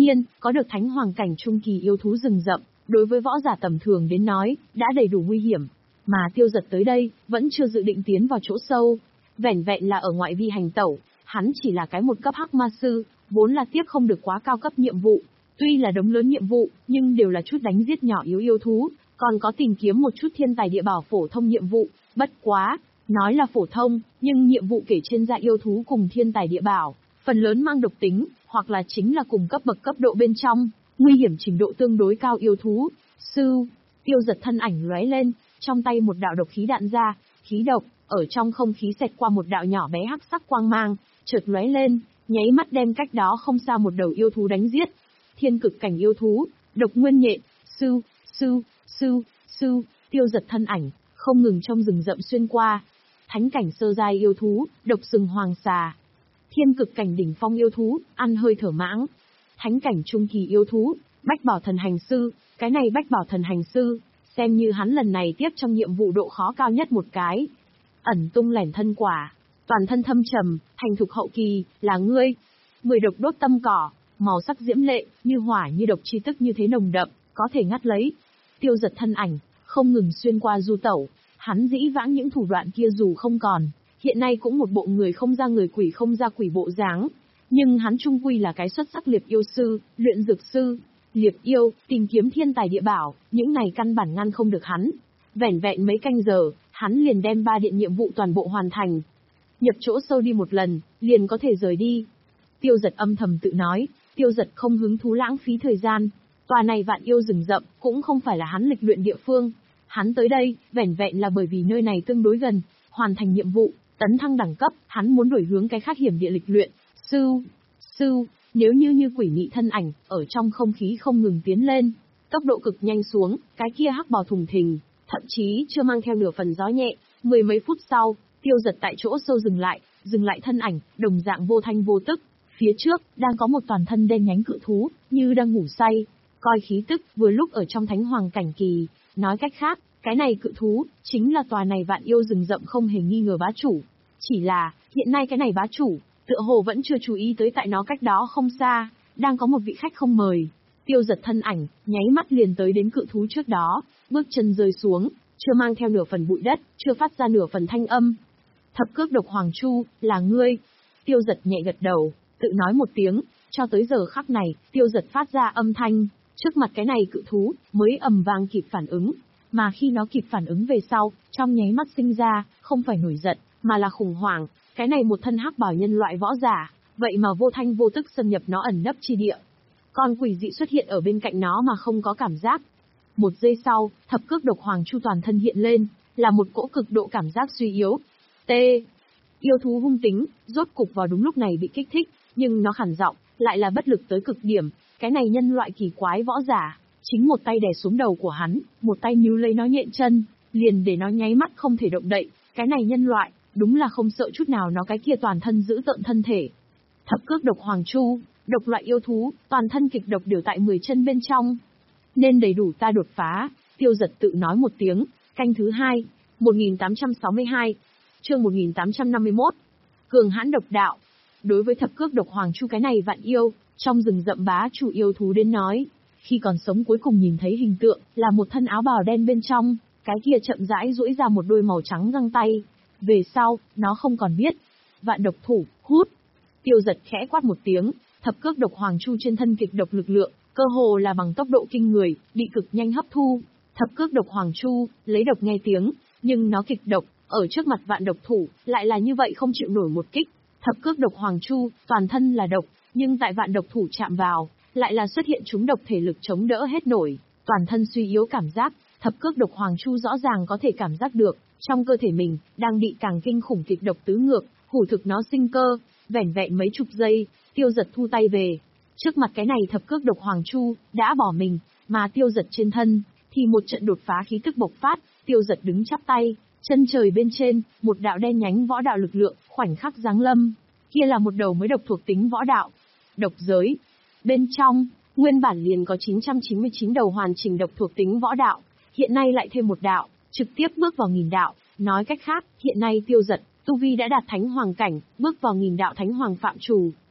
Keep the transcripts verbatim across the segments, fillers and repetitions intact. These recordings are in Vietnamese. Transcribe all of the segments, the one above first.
nhiên, có được thánh hoàng cảnh trung kỳ yêu thú rừng rậm, đối với võ giả tầm thường đến nói, đã đầy đủ nguy hiểm. Mà Tiêu Giật tới đây, vẫn chưa dự định tiến vào chỗ sâu. Vẻn vẹn là ở ngoại vi hành tẩu, hắn chỉ là cái một cấp hắc ma sư, vốn là tiếp không được quá cao cấp nhiệm vụ. Tuy là đống lớn nhiệm vụ, nhưng đều là chút đánh giết nhỏ yếu yêu thú, còn có tìm kiếm một chút thiên tài địa bảo phổ thông nhiệm vụ. Bất quá, nói là phổ thông, nhưng nhiệm vụ kể trên ra yêu thú cùng thiên tài địa bảo, phần lớn mang độc tính, hoặc là chính là cùng cấp bậc cấp độ bên trong, nguy hiểm trình độ tương đối cao yêu thú. Sư, Tiêu Giật thân ảnh lóe lên, trong tay một đạo độc khí đạn ra, khí độc, ở trong không khí xẹt qua một đạo nhỏ bé hắc sắc quang mang, chợt lóe lên, nháy mắt đem cách đó không xa một đầu yêu thú đánh giết. Thiên cực cảnh yêu thú, độc nguyên nhện, sư, sư, sư, sư, Tiêu Giật thân ảnh, không ngừng trong rừng rậm xuyên qua. Thánh cảnh sơ giai yêu thú, độc sừng hoàng xà. Thiên cực cảnh đỉnh phong yêu thú, ăn hơi thở mãng. Thánh cảnh trung kỳ yêu thú, bách bảo thần hành sư, cái này bách bảo thần hành sư, xem như hắn lần này tiếp trong nhiệm vụ độ khó cao nhất một cái. Ẩn tung lẻn thân quả, toàn thân thâm trầm, thành thục hậu kỳ, là ngươi. Mười độc đốt tâm cỏ, màu sắc diễm lệ, như hỏa như độc chi tức như thế nồng đậm, có thể ngắt lấy. Tiêu Giật thân ảnh, không ngừng xuyên qua du tẩu, hắn dĩ vãng những thủ đoạn kia dù không còn, hiện nay cũng một bộ người không ra người quỷ không ra quỷ bộ dáng. Nhưng hắn trung quy là cái xuất sắc liệp yêu sư, luyện dược sư, liệp yêu, tìm kiếm thiên tài địa bảo, những này căn bản ngăn không được hắn. Vẻn vẹn mấy canh giờ, hắn liền đem ba điện nhiệm vụ toàn bộ hoàn thành. Nhập chỗ sâu đi một lần, liền có thể rời đi. Tiêu Giật âm thầm tự nói, Tiêu Giật không hứng thú lãng phí thời gian. Tòa này vạn yêu rừng rậm, cũng không phải là hắn lịch luyện địa phương. Hắn tới đây, vẻn vẹn là bởi vì nơi này tương đối gần, hoàn thành nhiệm vụ, tấn thăng đẳng cấp, hắn muốn đổi hướng cái khác hiểm địa lịch luyện. Sư, sư, nếu như như quỷ mị thân ảnh, ở trong không khí không ngừng tiến lên, tốc độ cực nhanh xuống, cái kia hắc bào thùng thình, thậm chí chưa mang theo nửa phần gió nhẹ. Mười mấy phút sau, Tiêu Giật tại chỗ sâu dừng lại, dừng lại thân ảnh, đồng dạng vô thanh vô tức. Phía trước, đang có một toàn thân đen nhánh cự thú, như đang ngủ say, coi khí tức, vừa lúc ở trong thánh hoàng cảnh kỳ. Nói cách khác, cái này cự thú, chính là tòa này vạn yêu rừng rậm không hề nghi ngờ bá chủ. Chỉ là, hiện nay cái này bá chủ, tựa hồ vẫn chưa chú ý tới tại nó cách đó không xa, đang có một vị khách không mời. Tiêu Giật thân ảnh, nháy mắt liền tới đến cự thú trước đó, bước chân rơi xuống, chưa mang theo nửa phần bụi đất, chưa phát ra nửa phần thanh âm. Thập cước độc hoàng chu, là ngươi. Tiêu Giật nhẹ gật đầu, tự nói một tiếng, cho tới giờ khắc này, Tiêu Giật phát ra âm thanh, trước mặt cái này cự thú, mới ầm vang kịp phản ứng. Mà khi nó kịp phản ứng về sau, trong nháy mắt sinh ra, không phải nổi giận, mà là khủng hoảng. Cái này một thân hắc bảo nhân loại võ giả, vậy mà vô thanh vô tức xâm nhập nó ẩn nấp chi địa. Con quỷ dị xuất hiện ở bên cạnh nó mà không có cảm giác. Một giây sau, thập cước độc hoàng chu toàn thân hiện lên, là một cỗ cực độ cảm giác suy yếu. T. Yêu thú hung tính, rốt cục vào đúng lúc này bị kích thích, nhưng nó khản giọng, lại là bất lực tới cực điểm. Cái này nhân loại kỳ quái võ giả, chính một tay đè xuống đầu của hắn, một tay níu lấy nó nhện chân, liền để nó nháy mắt không thể động đậy. Cái này nhân loại, đúng là không sợ chút nào nó cái kia toàn thân giữ tợn thân thể. Thập cước độc hoàng chu, độc loại yêu thú, toàn thân kịch độc đều tại mười chân bên trong. Nên đầy đủ ta đột phá, Tiêu Giật tự nói một tiếng. Canh thứ hai, một nghìn tám trăm sáu mươi hai, chương một nghìn tám trăm năm mươi mốt. Cường hãn độc đạo. Đối với thập cước độc hoàng chu cái này vạn yêu, trong rừng rậm bá chủ yêu thú đến nói, khi còn sống cuối cùng nhìn thấy hình tượng, là một thân áo bào đen bên trong, cái kia chậm rãi duỗi ra một đôi màu trắng găng tay. Về sau, nó không còn biết. Vạn độc thủ, hút. Tiêu Giật khẽ quát một tiếng, thập cước độc hoàng chu trên thân kịch độc lực lượng, cơ hồ là bằng tốc độ kinh người, bị cực nhanh hấp thu. Thập cước độc hoàng chu, lấy độc nghe tiếng, nhưng nó kịch độc, ở trước mặt vạn độc thủ, lại là như vậy không chịu nổi một kích. Thập cước độc hoàng chu, toàn thân là độc, nhưng tại vạn độc thủ chạm vào, lại là xuất hiện trúng độc thể lực chống đỡ hết nổi, toàn thân suy yếu cảm giác. Thập cước độc hoàng chu rõ ràng có thể cảm giác được, trong cơ thể mình, đang bị càng kinh khủng kịch độc tứ ngược, hủ thực nó sinh cơ. Vẻn vẹn mấy chục giây, Tiêu Giật thu tay về. Trước mặt cái này thập cước độc hoàng chu, đã bỏ mình, mà Tiêu Giật trên thân, thì một trận đột phá khí tức bộc phát. Tiêu Giật đứng chắp tay, chân trời bên trên, một đạo đen nhánh võ đạo lực lượng, khoảnh khắc giáng lâm. Kia là một đầu mới độc thuộc tính võ đạo. Độc giới. Bên trong, nguyên bản liền có chín trăm chín mươi chín đầu hoàn chỉnh độc thuộc tính võ đạo, hiện nay lại thêm một đạo, trực tiếp bước vào nghìn đạo. Nói cách khác, hiện nay Tiêu Giật, tu vi đã đạt thánh hoàng cảnh, bước vào nghìn đạo thánh hoàng phạm chủ.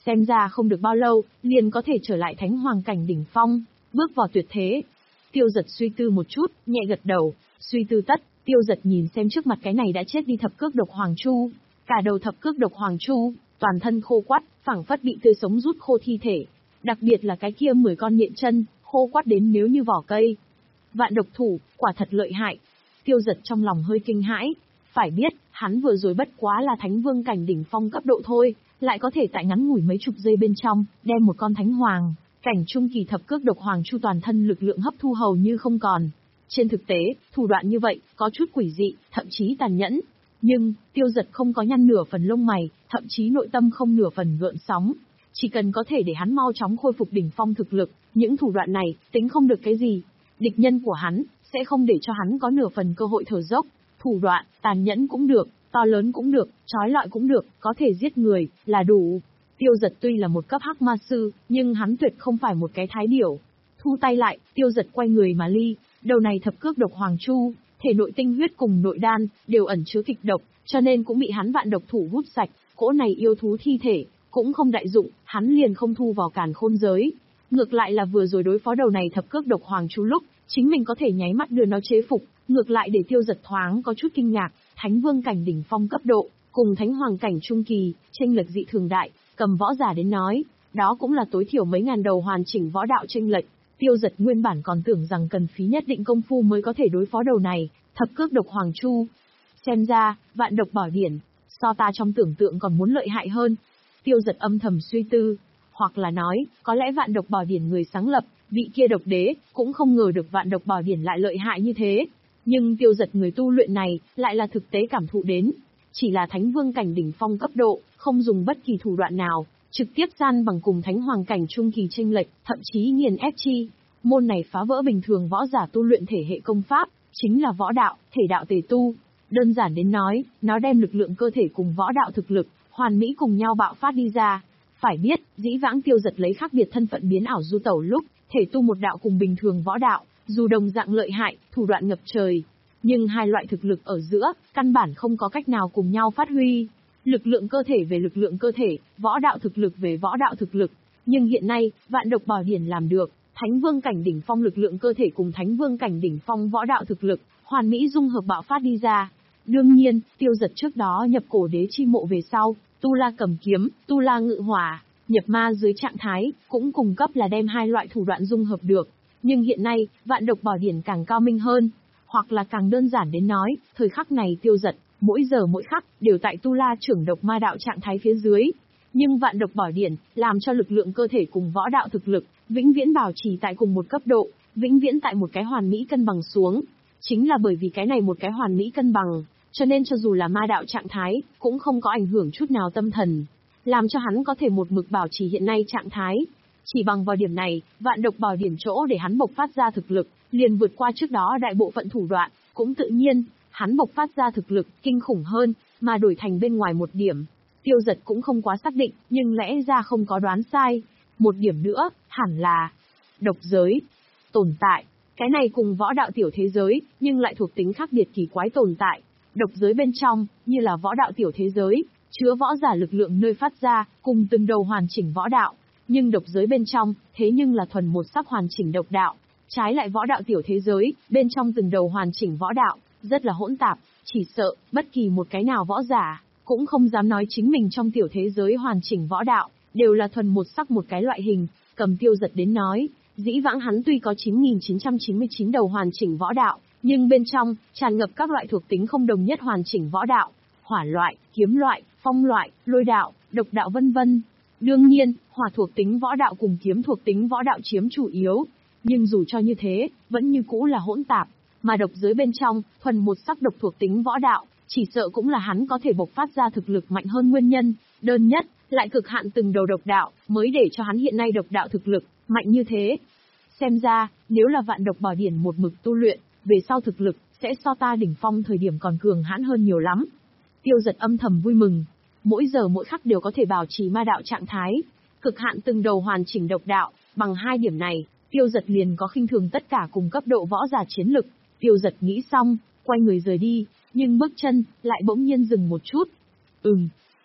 Xem ra không được bao lâu, liền có thể trở lại thánh hoàng cảnh đỉnh phong, bước vào tuyệt thế. Tiêu Giật suy tư một chút, nhẹ gật đầu, suy tư tất, Tiêu Giật nhìn xem trước mặt cái này đã chết đi thập cước độc hoàng chu, cả đầu thập cước độc hoàng chu, toàn thân khô quắt, phảng phất bị tươi sống rút khô thi thể, đặc biệt là cái kia mười con nhện chân, khô quắt đến nếu như vỏ cây. Vạn độc thủ, quả thật lợi hại. Tiêu Giật trong lòng hơi kinh hãi, phải biết, hắn vừa rồi bất quá là thánh vương cảnh đỉnh phong cấp độ thôi, lại có thể tại ngắn ngủi mấy chục giây bên trong, đem một con thánh hoàng cảnh trung kỳ thập cước độc hoàng chu toàn thân lực lượng hấp thu hầu như không còn. Trên thực tế, thủ đoạn như vậy, có chút quỷ dị, thậm chí tàn nhẫn. Nhưng, Tiêu Giật không có nhăn nửa phần lông mày, thậm chí nội tâm không nửa phần gợn sóng. Chỉ cần có thể để hắn mau chóng khôi phục đỉnh phong thực lực, những thủ đoạn này, tính không được cái gì. Địch nhân của hắn, sẽ không để cho hắn có nửa phần cơ hội thở dốc. Thủ đoạn, tàn nhẫn cũng được, to lớn cũng được, trói lọi cũng được, có thể giết người, là đủ. Tiêu Giật tuy là một cấp hắc ma sư, nhưng hắn tuyệt không phải một cái thái điểu. Thu tay lại, Tiêu Giật quay người mà ly, đầu này thập cước độc hoàng chu, thể nội tinh huyết cùng nội đan, đều ẩn chứa kịch độc, cho nên cũng bị hắn vạn độc thủ hút sạch, cỗ này yêu thú thi thể, cũng không đại dụng, hắn liền không thu vào càn khôn giới. Ngược lại là vừa rồi đối phó đầu này thập cước độc hoàng chu lúc, chính mình có thể nháy mắt đưa nó chế phục, ngược lại để Tiêu Giật thoáng có chút kinh ngạc, thánh vương cảnh đỉnh phong cấp độ, cùng thánh hoàng cảnh trung kỳ, chênh lệch dị thường đại, cầm võ giả đến nói, đó cũng là tối thiểu mấy ngàn đầu hoàn chỉnh võ đạo chênh lệch. Tiêu Giật nguyên bản còn tưởng rằng cần phí nhất định công phu mới có thể đối phó đầu này, thập cước độc hoàng chu. Xem ra, vạn độc bảo điển, so ta trong tưởng tượng còn muốn lợi hại hơn. Tiêu Giật âm thầm suy tư, hoặc là nói, có lẽ vạn độc bảo điển người sáng lập, vị kia độc đế, cũng không ngờ được vạn độc bảo điển lại lợi hại như thế. Nhưng Tiêu Giật người tu luyện này, lại là thực tế cảm thụ đến. Chỉ là thánh vương cảnh đỉnh phong cấp độ, không dùng bất kỳ thủ đoạn nào, trực tiếp san bằng cùng thánh hoàng cảnh trung kỳ chênh lệch, thậm chí nghiền ép chi. Môn này phá vỡ bình thường võ giả tu luyện thể hệ công pháp, chính là võ đạo, thể đạo tề tu. Đơn giản đến nói, nó đem lực lượng cơ thể cùng võ đạo thực lực, hoàn mỹ cùng nhau bạo phát đi ra. Phải biết, dĩ vãng Tiêu Giật lấy khác biệt thân phận biến ảo du tẩu lúc, thể tu một đạo cùng bình thường võ đạo, dù đồng dạng lợi hại, thủ đoạn ngập trời. Nhưng hai loại thực lực ở giữa, căn bản không có cách nào cùng nhau phát huy. Lực lượng cơ thể về lực lượng cơ thể, võ đạo thực lực về võ đạo thực lực. Nhưng hiện nay, vạn độc bảo điển làm được, thánh vương cảnh đỉnh phong lực lượng cơ thể cùng thánh vương cảnh đỉnh phong võ đạo thực lực, hoàn mỹ dung hợp bạo phát đi ra. Đương nhiên, Tiêu Giật trước đó nhập cổ đế chi mộ về sau, tu la cầm kiếm, tu la ngự hỏa, nhập ma dưới trạng thái, cũng cung cấp là đem hai loại thủ đoạn dung hợp được. Nhưng hiện nay, vạn độc bảo điển càng cao minh hơn, hoặc là càng đơn giản đến nói, thời khắc này Tiêu Giật, mỗi giờ mỗi khắc, đều tại tu la trưởng độc ma đạo trạng thái phía dưới. Nhưng vạn độc bảo điển, làm cho lực lượng cơ thể cùng võ đạo thực lực, vĩnh viễn bảo trì tại cùng một cấp độ, vĩnh viễn tại một cái hoàn mỹ cân bằng xuống. Chính là bởi vì cái này một cái hoàn mỹ cân bằng, cho nên cho dù là ma đạo trạng thái, cũng không có ảnh hưởng chút nào tâm thần, làm cho hắn có thể một mực bảo trì hiện nay trạng thái. Chỉ bằng vào điểm này, vạn độc bảo điển chỗ để hắn bộc phát ra thực lực, liền vượt qua trước đó đại bộ phận thủ đoạn, cũng tự nhiên, hắn bộc phát ra thực lực kinh khủng hơn, mà đổi thành bên ngoài một điểm. Tiêu Giật cũng không quá xác định, nhưng lẽ ra không có đoán sai. Một điểm nữa, hẳn là độc giới tồn tại. Cái này cùng võ đạo tiểu thế giới, nhưng lại thuộc tính khác biệt kỳ quái tồn tại. Độc giới bên trong, như là võ đạo tiểu thế giới, chứa võ giả lực lượng nơi phát ra, cùng từng đầu hoàn chỉnh võ đạo. Nhưng độc giới bên trong, thế nhưng là thuần một sắc hoàn chỉnh độc đạo. Trái lại võ đạo tiểu thế giới, bên trong từng đầu hoàn chỉnh võ đạo, rất là hỗn tạp, chỉ sợ, bất kỳ một cái nào võ giả, cũng không dám nói chính mình trong tiểu thế giới hoàn chỉnh võ đạo, đều là thuần một sắc một cái loại hình. Cầm Tiêu Giật đến nói, dĩ vãng hắn tuy có chín nghìn chín trăm chín mươi chín đầu hoàn chỉnh võ đạo, nhưng bên trong, tràn ngập các loại thuộc tính không đồng nhất hoàn chỉnh võ đạo, hỏa loại, kiếm loại, phong loại, lôi đạo, độc đạo vân vân. Đương nhiên, hỏa thuộc tính võ đạo cùng kiếm thuộc tính võ đạo chiếm chủ yếu, nhưng dù cho như thế, vẫn như cũ là hỗn tạp, mà độc giới bên trong, thuần một sắc độc thuộc tính võ đạo, chỉ sợ cũng là hắn có thể bộc phát ra thực lực mạnh hơn nguyên nhân, đơn nhất, lại cực hạn từng đầu độc đạo, mới để cho hắn hiện nay độc đạo thực lực, mạnh như thế. Xem ra, nếu là vạn độc bảo điển một mực tu luyện, về sau thực lực, sẽ so ta đỉnh phong thời điểm còn cường hãn hơn nhiều lắm. Tiêu Giật âm thầm vui mừng, mỗi giờ mỗi khắc đều có thể bảo trì ma đạo trạng thái, cực hạn từng đầu hoàn chỉnh độc đạo, bằng hai điểm này, Tiêu Giật liền có khinh thường tất cả cùng cấp độ võ giả chiến lực. Tiêu Giật nghĩ xong, quay người rời đi, nhưng bước chân, lại bỗng nhiên dừng một chút. Ừm.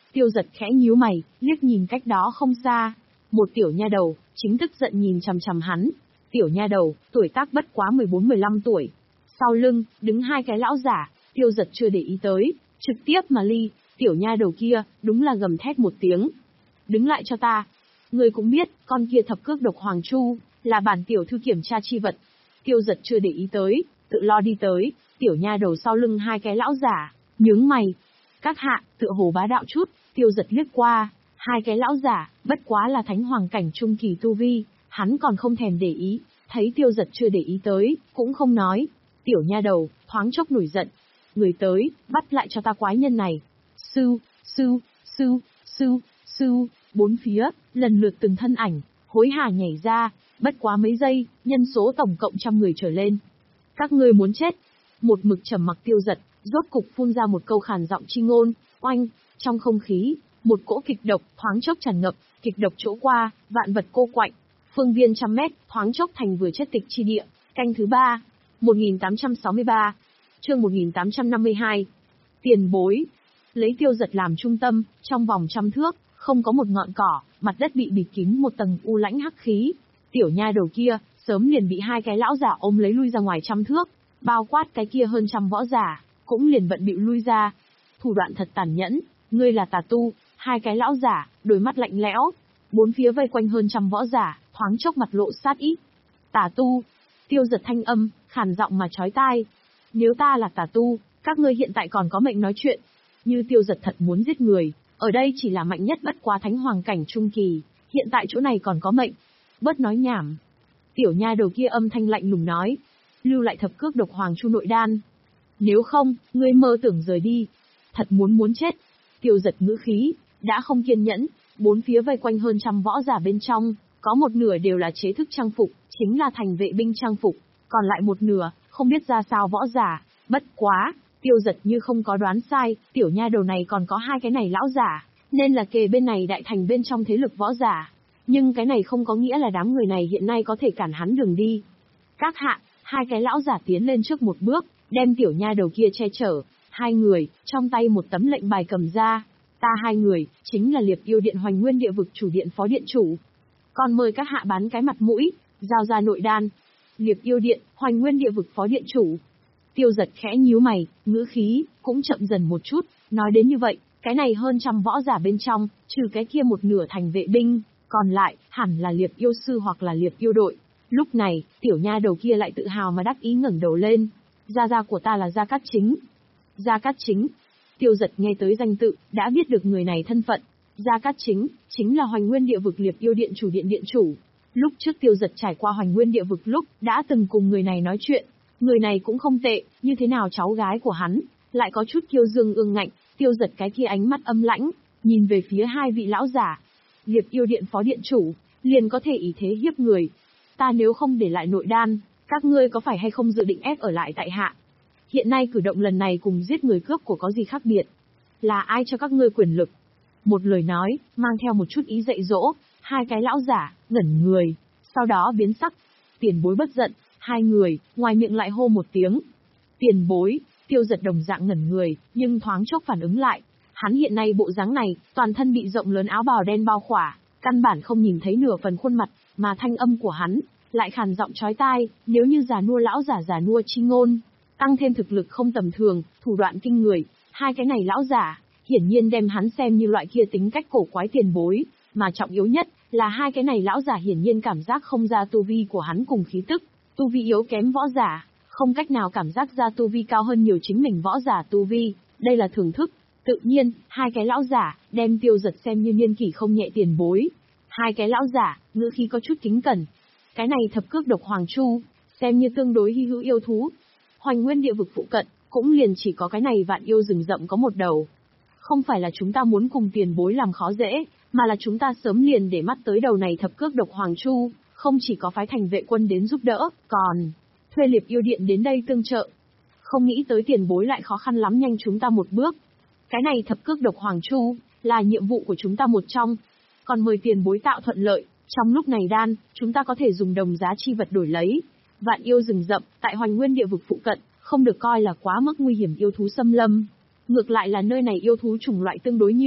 Tiêu Giật khẽ nhíu mày, liếc nhìn cách đó không xa. Một tiểu nha đầu, chính tức giận nhìn chằm chằm hắn. Tiểu nha đầu, tuổi tác bất quá mười bốn mười lăm tuổi. Sau lưng, đứng hai cái lão giả, Tiêu Giật chưa để ý tới, trực tiếp mà ly, tiểu nha đầu kia, đúng là gầm thét một tiếng. Đứng lại cho ta. Người cũng biết, con kia thập cước độc hoàng chu, là bản tiểu thư kiểm tra chi vật. Tiêu Giật chưa để ý tới, tự lo đi tới, tiểu nha đầu sau lưng hai cái lão giả, nhướng mày. Các hạ, tựa hồ bá đạo chút, Tiêu Giật liếc qua, hai cái lão giả, bất quá là thánh hoàng cảnh trung kỳ tu vi, hắn còn không thèm để ý, thấy Tiêu Giật chưa để ý tới, cũng không nói. Tiểu nha đầu, thoáng chốc nổi giận. Người tới, bắt lại cho ta quái nhân này. Sư, sư, sư, sư, sư, bốn phía, lần lượt từng thân ảnh, hối hả nhảy ra, bất quá mấy giây, nhân số tổng cộng trăm người trở lên. Các ngươi muốn chết. Một mực trầm mặc Tiêu Giật, rốt cục phun ra một câu khàn giọng chi ngôn, oanh, trong không khí, một cỗ kịch độc thoáng chốc tràn ngập, kịch độc chỗ qua, vạn vật cô quạnh, phương viên trăm mét, thoáng chốc thành vừa chết tịch chi địa. Canh thứ ba, một nghìn tám trăm sáu mươi ba, chương một nghìn tám trăm năm mươi hai. Tiền bối. Lấy Tiêu Giật làm trung tâm, trong vòng trăm thước, không có một ngọn cỏ, mặt đất bị bịt kín một tầng u lãnh hắc khí. Tiểu nha đầu kia, sớm liền bị hai cái lão giả ôm lấy lui ra ngoài trăm thước, bao quát cái kia hơn trăm võ giả, cũng liền bận bịu lui ra. Thủ đoạn thật tàn nhẫn, ngươi là tà tu, hai cái lão giả, đôi mắt lạnh lẽo, bốn phía vây quanh hơn trăm võ giả, thoáng chốc mặt lộ sát ý. Tà tu. Tiêu Giật thanh âm, khàn giọng mà chói tai. Nếu ta là tà tu, các ngươi hiện tại còn có mệnh nói chuyện. Như Tiêu Giật thật muốn giết người, ở đây chỉ là mạnh nhất bất quá thánh hoàng cảnh trung kỳ, hiện tại chỗ này còn có mệnh. Bớt nói nhảm. Tiểu nha đầu kia âm thanh lạnh lùng nói. Lưu lại thập cước độc hoàng chu nội đan. Nếu không, ngươi mơ tưởng rời đi. Thật muốn muốn chết. Tiêu Giật ngữ khí, đã không kiên nhẫn, bốn phía vây quanh hơn trăm võ giả bên trong, có một nửa đều là chế thức trang phục, chính là thành vệ binh trang phục, còn lại một nửa, không biết ra sao võ giả, bất quá, Tiêu Giật như không có đoán sai, tiểu nha đầu này còn có hai cái này lão giả, nên là kề bên này đại thành bên trong thế lực võ giả. Nhưng cái này không có nghĩa là đám người này hiện nay có thể cản hắn đường đi. Các hạ, hai cái lão giả tiến lên trước một bước, đem tiểu nha đầu kia che chở, hai người, trong tay một tấm lệnh bài cầm ra. Ta hai người, chính là Liệp Yêu Điện Hoành Nguyên Địa Vực chủ điện phó điện chủ. Còn mời các hạ bán cái mặt mũi, giao ra nội đan. Liệp Yêu Điện, Hoành Nguyên Địa Vực phó điện chủ. Tiêu Giật khẽ nhíu mày, ngữ khí, cũng chậm dần một chút, nói đến như vậy, cái này hơn trăm võ giả bên trong, trừ cái kia một nửa thành vệ binh, còn lại, hẳn là Liệp Yêu Sư hoặc là Liệp Yêu Đội. Lúc này, tiểu nha đầu kia lại tự hào mà đắc ý ngẩng đầu lên. Gia gia của ta là Gia Cát Chính. Gia Cát Chính. Tiêu Giật nghe tới danh tự, đã biết được người này thân phận. Gia Cát Chính, chính là Hoành Nguyên Địa Vực Liệp Yêu Điện chủ điện điện chủ. Lúc trước Tiêu Giật trải qua Hoành Nguyên Địa Vực lúc, đã từng cùng người này nói chuyện. Người này cũng không tệ, như thế nào cháu gái của hắn, lại có chút kiêu dương ương ngạnh. Tiêu Giật cái kia ánh mắt âm lãnh, nhìn về phía hai vị lão giả. Liệp Yêu Điện phó điện chủ, liền có thể ý thế hiếp người. Ta nếu không để lại nội đan, các ngươi có phải hay không dự định ép ở lại tại hạ? Hiện nay cử động lần này cùng giết người cướp của có gì khác biệt? Là ai cho các ngươi quyền lực? Một lời nói, mang theo một chút ý dạy dỗ, hai cái lão giả, ngẩn người, sau đó biến sắc. Tiền bối bất giận, hai người, ngoài miệng lại hô một tiếng. Tiền bối, Tiêu Giật đồng dạng ngẩn người, nhưng thoáng chốc phản ứng lại. Hắn hiện nay bộ dáng này, toàn thân bị rộng lớn áo bào đen bao khỏa, căn bản không nhìn thấy nửa phần khuôn mặt, mà thanh âm của hắn, lại khàn giọng chói tai, nếu như già nua lão giả già nua chi ngôn. Tăng thêm thực lực không tầm thường, thủ đoạn kinh người, hai cái này lão giả, hiển nhiên đem hắn xem như loại kia tính cách cổ quái tiền bối, mà trọng yếu nhất, là hai cái này lão giả hiển nhiên cảm giác không ra tu vi của hắn cùng khí tức, tu vi yếu kém võ giả, không cách nào cảm giác ra tu vi cao hơn nhiều chính mình võ giả tu vi, đây là thưởng thức. Tự nhiên, hai cái lão giả, đem Tiêu Giật xem như niên kỷ không nhẹ tiền bối. Hai cái lão giả, ngữ khí có chút kính cẩn. Cái này thập cước độc hoàng chu, xem như tương đối hy hữu yêu thú. Hoành Nguyên Địa Vực phụ cận, cũng liền chỉ có cái này vạn yêu rừng rậm có một đầu. Không phải là chúng ta muốn cùng tiền bối làm khó dễ, mà là chúng ta sớm liền để mắt tới đầu này thập cước độc hoàng chu, không chỉ có phái thành vệ quân đến giúp đỡ, còn thuê Liệp Yêu Điện đến đây tương trợ. Không nghĩ tới tiền bối lại khó khăn lắm nhanh chúng ta một bước. Cái này thập cước độc hoàng chu, là nhiệm vụ của chúng ta một trong. Còn mời tiền bối tạo thuận lợi, trong lúc này đan, chúng ta có thể dùng đồng giá chi vật đổi lấy. Vạn yêu rừng rậm, tại Hoành Nguyên Địa Vực phụ cận, không được coi là quá mức nguy hiểm yêu thú xâm lâm. Ngược lại là nơi này yêu thú chủng loại tương đối nhiều,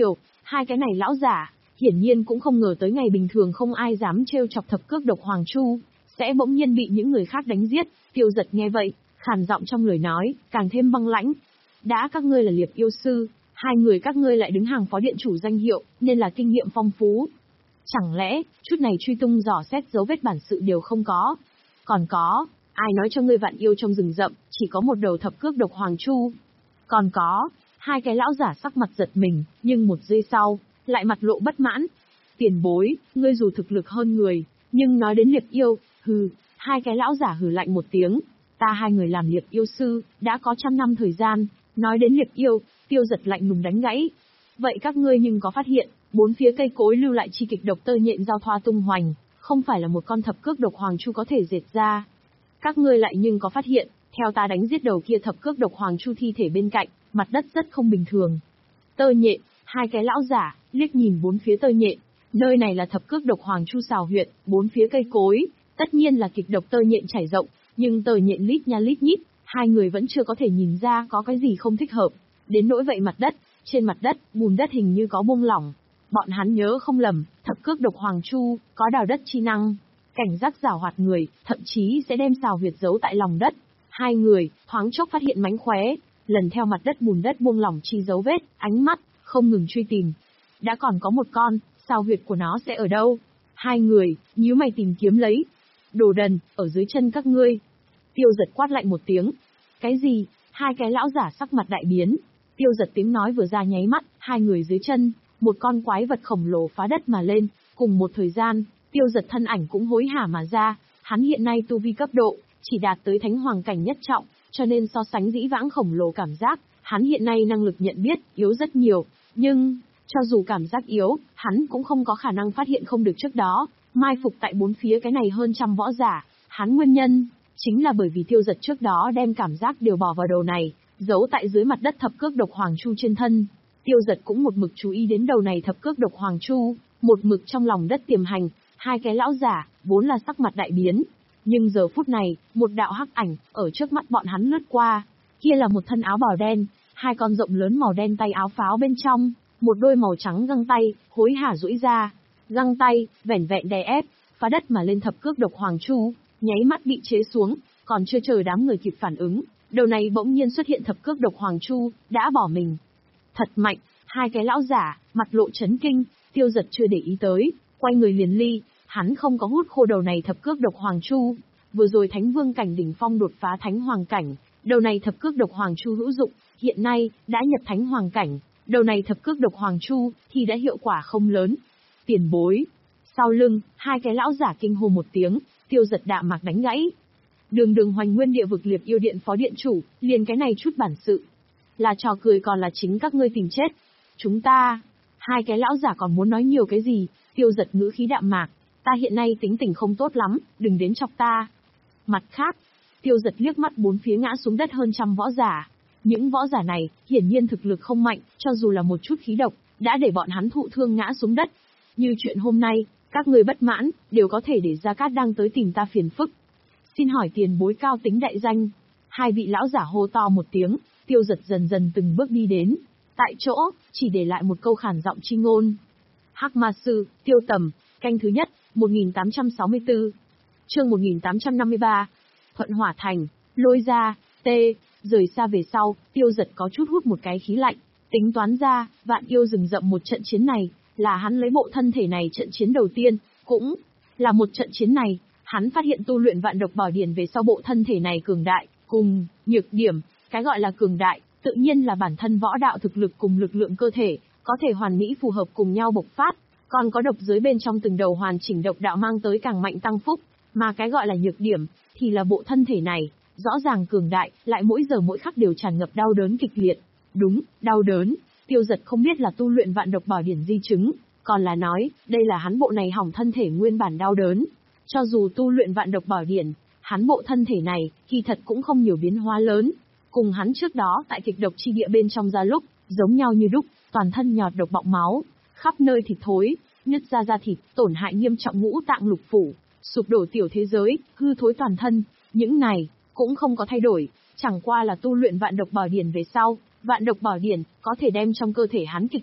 Hai cái này lão giả, hiển nhiên cũng không ngờ tới ngày bình thường không ai dám trêu chọc thập cước độc hoàng chu, sẽ bỗng nhiên bị những người khác đánh giết. Tiêu Giật nghe vậy, khàn giọng trong lời nói, càng thêm băng lãnh. Đã các ngươi là liệp yêu sư, hai người các ngươi lại đứng hàng phó điện chủ danh hiệu, nên là kinh nghiệm phong phú. Chẳng lẽ, chút này truy tung dò xét dấu vết bản sự đều không có? Còn có, ai nói cho ngươi vạn yêu trong rừng rậm, chỉ có một đầu thập cước độc hoàng chu? Còn có, hai cái lão giả sắc mặt giật mình, nhưng một giây sau, lại mặt lộ bất mãn. Tiền bối, ngươi dù thực lực hơn người, nhưng nói đến liệp yêu, hừ, hai cái lão giả hừ lạnh một tiếng. Ta hai người làm liệp yêu sư, đã có trăm năm thời gian, nói đến liệp yêu, Tiêu Giật lạnh lùng đánh gãy. Vậy các ngươi nhưng có phát hiện, bốn phía cây cối lưu lại chi kịch độc tơ nhện giao thoa tung hoành, không phải là một con thập cước độc hoàng chu có thể dệt ra. Các ngươi lại nhưng có phát hiện, theo ta đánh giết đầu kia thập cước độc hoàng chu thi thể bên cạnh, mặt đất rất không bình thường. Tơ nhện, hai cái lão giả, liếc nhìn bốn phía tơ nhện, nơi này là thập cước độc hoàng chu xào huyệt, bốn phía cây cối, tất nhiên là kịch độc tơ nhện trải rộng, nhưng tơ nhện lít nha lít nhít, hai người vẫn chưa có thể nhìn ra có cái gì không thích hợp. Đến nỗi vậy mặt đất, trên mặt đất, bùn đất hình như có buông lỏng. Bọn hắn nhớ không lầm, thập cước độc hoàng chu, có đào đất chi năng. Cảnh giác giảo hoạt người, thậm chí sẽ đem xào huyệt giấu tại lòng đất. Hai người, thoáng chốc phát hiện mánh khóe, lần theo mặt đất bùn đất buông lỏng chi dấu vết, ánh mắt, không ngừng truy tìm. Đã còn có một con, xào huyệt của nó sẽ ở đâu? Hai người, nhíu mày tìm kiếm lấy. Đồ đần, ở dưới chân các ngươi. Tiêu Giật quát lạnh một tiếng. Cái gì? Hai cái lão giả sắc mặt đại biến. Tiêu Giật tiếng nói vừa ra nháy mắt, hai người dưới chân, một con quái vật khổng lồ phá đất mà lên, cùng một thời gian, Tiêu Giật thân ảnh cũng hối hả mà ra, hắn hiện nay tu vi cấp độ, chỉ đạt tới thánh hoàng cảnh nhất trọng, cho nên so sánh dĩ vãng khổng lồ cảm giác, hắn hiện nay năng lực nhận biết, yếu rất nhiều, nhưng, cho dù cảm giác yếu, hắn cũng không có khả năng phát hiện không được trước đó, mai phục tại bốn phía cái này hơn trăm võ giả, hắn nguyên nhân, chính là bởi vì Tiêu Giật trước đó đem cảm giác đều bỏ vào đầu này, giấu tại dưới mặt đất thập cước độc hoàng chu trên thân. Tiêu Giật cũng một mực chú ý đến đầu này thập cước độc hoàng chu, một mực trong lòng đất tiềm hành, hai cái lão giả, vốn là sắc mặt đại biến. Nhưng giờ phút này, một đạo hắc ảnh, ở trước mắt bọn hắn lướt qua. Kia là một thân áo bào đen, hai con rộng lớn màu đen tay áo pháo bên trong, một đôi màu trắng găng tay, hối hả duỗi ra. Găng tay, vẻn vẹn đè ép, phá đất mà lên thập cước độc hoàng chu, nháy mắt bị chế xuống, còn chưa chờ đám người kịp phản ứng. Đầu này bỗng nhiên xuất hiện thập cước độc hoàng chu, đã bỏ mình. Thật mạnh, hai cái lão giả, mặt lộ chấn kinh, Tiêu Giật chưa để ý tới, quay người liền ly, hắn không có hút khô đầu này thập cước độc hoàng chu. Vừa rồi Thánh Vương cảnh đỉnh phong đột phá Thánh Hoàng cảnh, đầu này thập cước độc hoàng chu hữu dụng, hiện nay đã nhập Thánh Hoàng cảnh, đầu này thập cước độc hoàng chu thì đã hiệu quả không lớn. Tiền bối. Sau lưng, hai cái lão giả kinh hô một tiếng, Tiêu Giật đạm mạc đánh gãy. Đường đường Hoành Nguyên địa vực liệp yêu điện phó điện chủ, liền cái này chút bản sự. Là trò cười còn là chính các ngươi tìm chết. Chúng ta, hai cái lão giả còn muốn nói nhiều cái gì, Tiêu Giật ngữ khí đạm mạc. Ta hiện nay tính tình không tốt lắm, đừng đến chọc ta. Mặt khác, Tiêu Giật liếc mắt bốn phía ngã xuống đất hơn trăm võ giả. Những võ giả này, hiển nhiên thực lực không mạnh, cho dù là một chút khí độc, đã để bọn hắn thụ thương ngã xuống đất. Như chuyện hôm nay, các người bất mãn, đều có thể để Gia Cát đang tới tìm ta phiền phức. Xin hỏi tiền bối cao tính đại danh. Hai vị lão giả hô to một tiếng, Tiêu Giật dần dần từng bước đi đến. Tại chỗ, chỉ để lại một câu khản giọng chi ngôn. Hắc Ma Sư, Tiêu Tầm, canh thứ nhất, một nghìn tám trăm sáu mươi tư. Chương một nghìn tám trăm năm mươi ba. Thuận Hỏa Thành, lôi ra, tê, rời xa về sau, Tiêu Giật có chút hút một cái khí lạnh. Tính toán ra, vạn yêu rừng rậm một trận chiến này, là hắn lấy bộ thân thể này trận chiến đầu tiên, cũng là một trận chiến này, hắn phát hiện tu luyện vạn độc bảo điển về sau bộ thân thể này cường đại, cùng, nhược điểm, cái gọi là cường đại, tự nhiên là bản thân võ đạo thực lực cùng lực lượng cơ thể, có thể hoàn mỹ phù hợp cùng nhau bộc phát, còn có độc giới bên trong từng đầu hoàn chỉnh độc đạo mang tới càng mạnh tăng phúc, mà cái gọi là nhược điểm, thì là bộ thân thể này, rõ ràng cường đại, lại mỗi giờ mỗi khắc đều tràn ngập đau đớn kịch liệt. Đúng, đau đớn, Tiêu Giật không biết là tu luyện vạn độc bảo điển di chứng, còn là nói, đây là hắn bộ này hỏng thân thể nguyên bản đau đớn. Cho dù tu luyện vạn độc bảo điển, hắn bộ thân thể này, kỳ thật cũng không nhiều biến hóa lớn. Cùng hắn trước đó tại kịch độc chi địa bên trong ra lúc, giống nhau như đúc, toàn thân nhọt độc bọng máu, khắp nơi thịt thối, nứt ra da thịt, tổn hại nghiêm trọng ngũ tạng lục phủ, sụp đổ tiểu thế giới, hư thối toàn thân. Những này, cũng không có thay đổi, chẳng qua là tu luyện vạn độc bảo điển về sau, vạn độc bảo điển có thể đem trong cơ thể hắn kịch độc,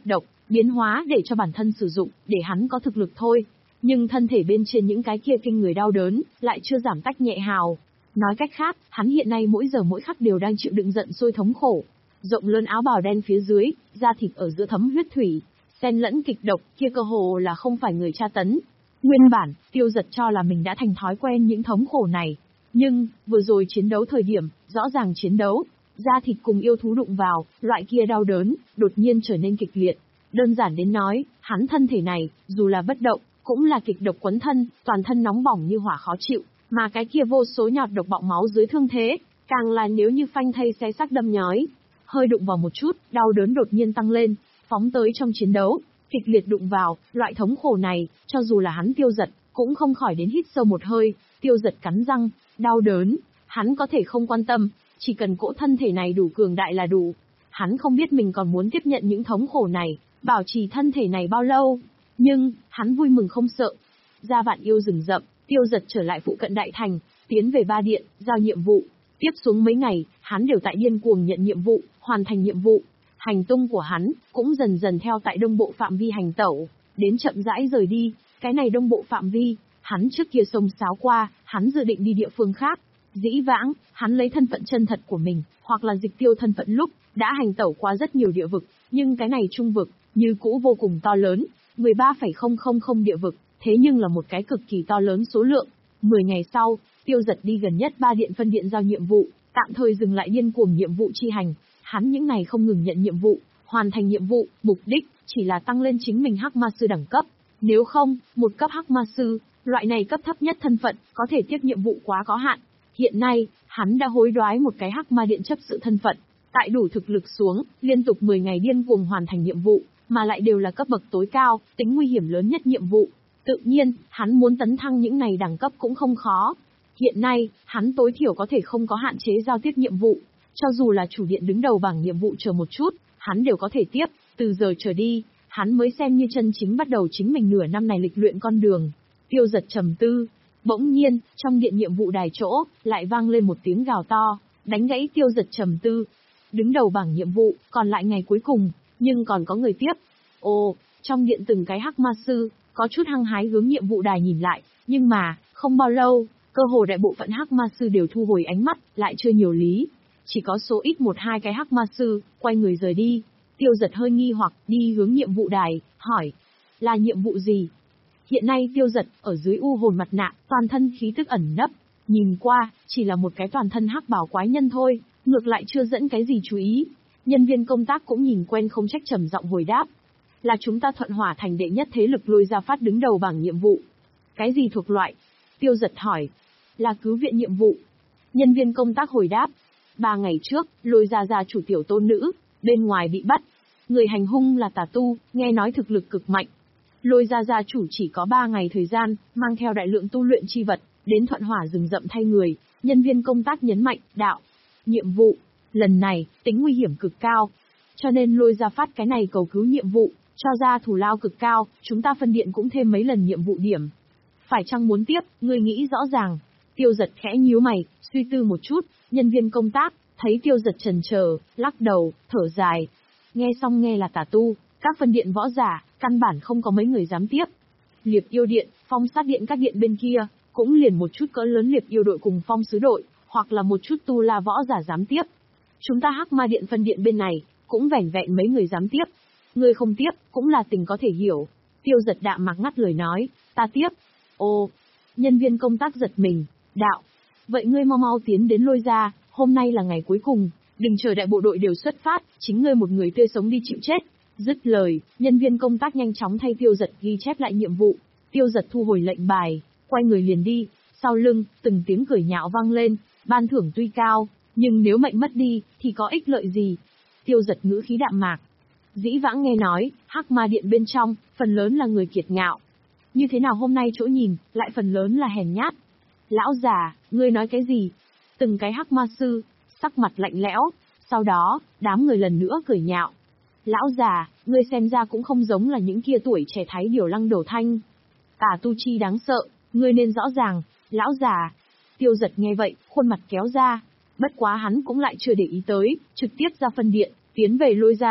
biến hóa để cho bản thân sử dụng, để hắn có thực lực thôi. Nhưng thân thể bên trên những cái kia kinh người đau đớn, lại chưa giảm tách nhẹ hào. Nói cách khác, hắn hiện nay mỗi giờ mỗi khắc đều đang chịu đựng giận sôi thống khổ. Rộng lớn áo bào đen phía dưới, da thịt ở giữa thấm huyết thủy, xen lẫn kịch độc, kia cơ hồ là không phải người tra tấn. Nguyên bản, Tiêu Dật cho là mình đã thành thói quen những thống khổ này. Nhưng, vừa rồi chiến đấu thời điểm, rõ ràng chiến đấu, da thịt cùng yêu thú đụng vào, loại kia đau đớn, đột nhiên trở nên kịch liệt. Đơn giản đến nói, hắn thân thể này, dù là bất động, cũng là kịch độc quấn thân, toàn thân nóng bỏng như hỏa khó chịu, mà cái kia vô số nhọt độc bọng máu dưới thương thế, càng là nếu như phanh thây xé xác đâm nhói. Hơi đụng vào một chút, đau đớn đột nhiên tăng lên, phóng tới trong chiến đấu, kịch liệt đụng vào, loại thống khổ này, cho dù là hắn Tiêu Dật, cũng không khỏi đến hít sâu một hơi. Tiêu Dật cắn răng, đau đớn, hắn có thể không quan tâm, chỉ cần cỗ thân thể này đủ cường đại là đủ. Hắn không biết mình còn muốn tiếp nhận những thống khổ này, bảo trì thân thể này bao lâu, nhưng, hắn vui mừng không sợ. Ra vạn yêu rừng rậm, Tiêu Dật trở lại phụ cận đại thành, tiến về ba điện, giao nhiệm vụ. Tiếp xuống mấy ngày, hắn đều tại điên cuồng nhận nhiệm vụ, hoàn thành nhiệm vụ. Hành tung của hắn, cũng dần dần theo tại đông bộ phạm vi hành tẩu, đến chậm rãi rời đi. Cái này đông bộ phạm vi, hắn trước kia sông sáo qua, hắn dự định đi địa phương khác. Dĩ vãng, hắn lấy thân phận chân thật của mình, hoặc là dịch tiêu thân phận lúc, đã hành tẩu qua rất nhiều địa vực, nhưng cái này trung vực, như cũ vô cùng to lớn, mười ba phẩy không không không địa vực, thế nhưng là một cái cực kỳ to lớn số lượng. mười ngày sau, Tiêu Dật đi gần nhất ba điện phân điện giao nhiệm vụ, tạm thời dừng lại điên cuồng nhiệm vụ chi hành. Hắn những ngày không ngừng nhận nhiệm vụ, hoàn thành nhiệm vụ, mục đích chỉ là tăng lên chính mình Hắc Ma sư đẳng cấp. Nếu không, một cấp Hắc Ma sư, loại này cấp thấp nhất thân phận, có thể tiếp nhiệm vụ quá có hạn. Hiện nay, hắn đã hối đoái một cái Hắc Ma điện chấp sự thân phận, tại đủ thực lực xuống, liên tục mười ngày điên cuồng hoàn thành nhiệm vụ, mà lại đều là cấp bậc tối cao, tính nguy hiểm lớn nhất nhiệm vụ. Tự nhiên, hắn muốn tấn thăng những này đẳng cấp cũng không khó. Hiện nay, hắn tối thiểu có thể không có hạn chế giao tiếp nhiệm vụ. Cho dù là chủ điện đứng đầu bảng nhiệm vụ chờ một chút, hắn đều có thể tiếp. Từ giờ trở đi, hắn mới xem như chân chính bắt đầu chính mình nửa năm này lịch luyện con đường. Tiêu Dật trầm tư. Bỗng nhiên, trong điện nhiệm vụ đài chỗ, lại vang lên một tiếng gào to, đánh gãy Tiêu Dật trầm tư. Đứng đầu bảng nhiệm vụ, còn lại ngày cuối cùng, nhưng còn có người tiếp. Ồ, trong điện từng cái Hắc Ma sư, có chút hăng hái hướng nhiệm vụ đài nhìn lại, nhưng mà, không bao lâu, cơ hồ đại bộ phận Hắc Ma sư đều thu hồi ánh mắt, lại chưa nhiều lý. Chỉ có số ít một hai cái Hắc Ma sư, quay người rời đi. Tiêu Dật hơi nghi hoặc, đi hướng nhiệm vụ đài, hỏi, là nhiệm vụ gì? Hiện nay Tiêu Dật, ở dưới u hồn mặt nạ, toàn thân khí tức ẩn nấp, nhìn qua, chỉ là một cái toàn thân hắc bào quái nhân thôi, ngược lại chưa dẫn cái gì chú ý. Nhân viên công tác cũng nhìn quen không trách trầm giọng hồi đáp. Là chúng ta Thuận Hỏa thành đệ nhất thế lực Lôi Gia Phát đứng đầu bảng nhiệm vụ. Cái gì thuộc loại? Tiêu Dật hỏi. Là cứu viện nhiệm vụ. Nhân viên công tác hồi đáp. Ba ngày trước, Lôi Gia gia chủ tiểu tôn nữ, bên ngoài bị bắt. Người hành hung là tà tu, nghe nói thực lực cực mạnh. Lôi Gia gia chủ chỉ có ba ngày thời gian, mang theo đại lượng tu luyện chi vật, đến Thuận Hỏa rừng rậm thay người. Nhân viên công tác nhấn mạnh, đạo. Nhiệm vụ. Lần này, tính nguy hiểm cực cao. Cho nên Lôi Gia Phát cái này cầu cứu nhiệm vụ, cho ra thù lao cực cao, chúng ta phân điện cũng thêm mấy lần nhiệm vụ điểm. Phải chăng muốn tiếp, ngươi nghĩ rõ ràng. Tiêu Dật khẽ nhíu mày, suy tư một chút, nhân viên công tác, thấy Tiêu Dật chần chờ, lắc đầu, thở dài. Nghe xong nghe là tà tu, các phân điện võ giả, căn bản không có mấy người dám tiếp. Liệp yêu điện, phong sát điện các điện bên kia, cũng liền một chút cỡ lớn liệp yêu đội cùng phong sứ đội, hoặc là một chút tu la võ giả dám tiếp. Chúng ta Hắc Ma điện phân điện bên này, cũng vẻn vẹn mấy người dám tiếp. Ngươi không tiếp, cũng là tình có thể hiểu. Tiêu Dật đạm mạc ngắt lời nói, ta tiếp. Ồ, nhân viên công tác giật mình, đạo. Vậy ngươi mau mau tiến đến Lôi Gia, hôm nay là ngày cuối cùng, đừng chờ đại bộ đội đều xuất phát, chính ngươi một người tươi sống đi chịu chết. Dứt lời, nhân viên công tác nhanh chóng thay Tiêu Dật ghi chép lại nhiệm vụ. Tiêu Dật thu hồi lệnh bài, quay người liền đi, sau lưng, từng tiếng cười nhạo vang lên, ban thưởng tuy cao, nhưng nếu mệnh mất đi, thì có ích lợi gì? Tiêu Dật ngữ khí đạm mạc. Dĩ vãng nghe nói, Hắc Ma điện bên trong, phần lớn là người kiệt ngạo. Như thế nào hôm nay chỗ nhìn, lại phần lớn là hèn nhát. Lão già, ngươi nói cái gì? Từng cái Hắc Ma sư, sắc mặt lạnh lẽo, sau đó, đám người lần nữa cười nhạo. Lão già, ngươi xem ra cũng không giống là những kia tuổi trẻ thái điều lăng đổ thanh. Tà tu chi đáng sợ, ngươi nên rõ ràng, lão già. Tiêu Dật nghe vậy, khuôn mặt kéo ra. Bất quá hắn cũng lại chưa để ý tới, trực tiếp ra phân điện, tiến về Lôi Gia.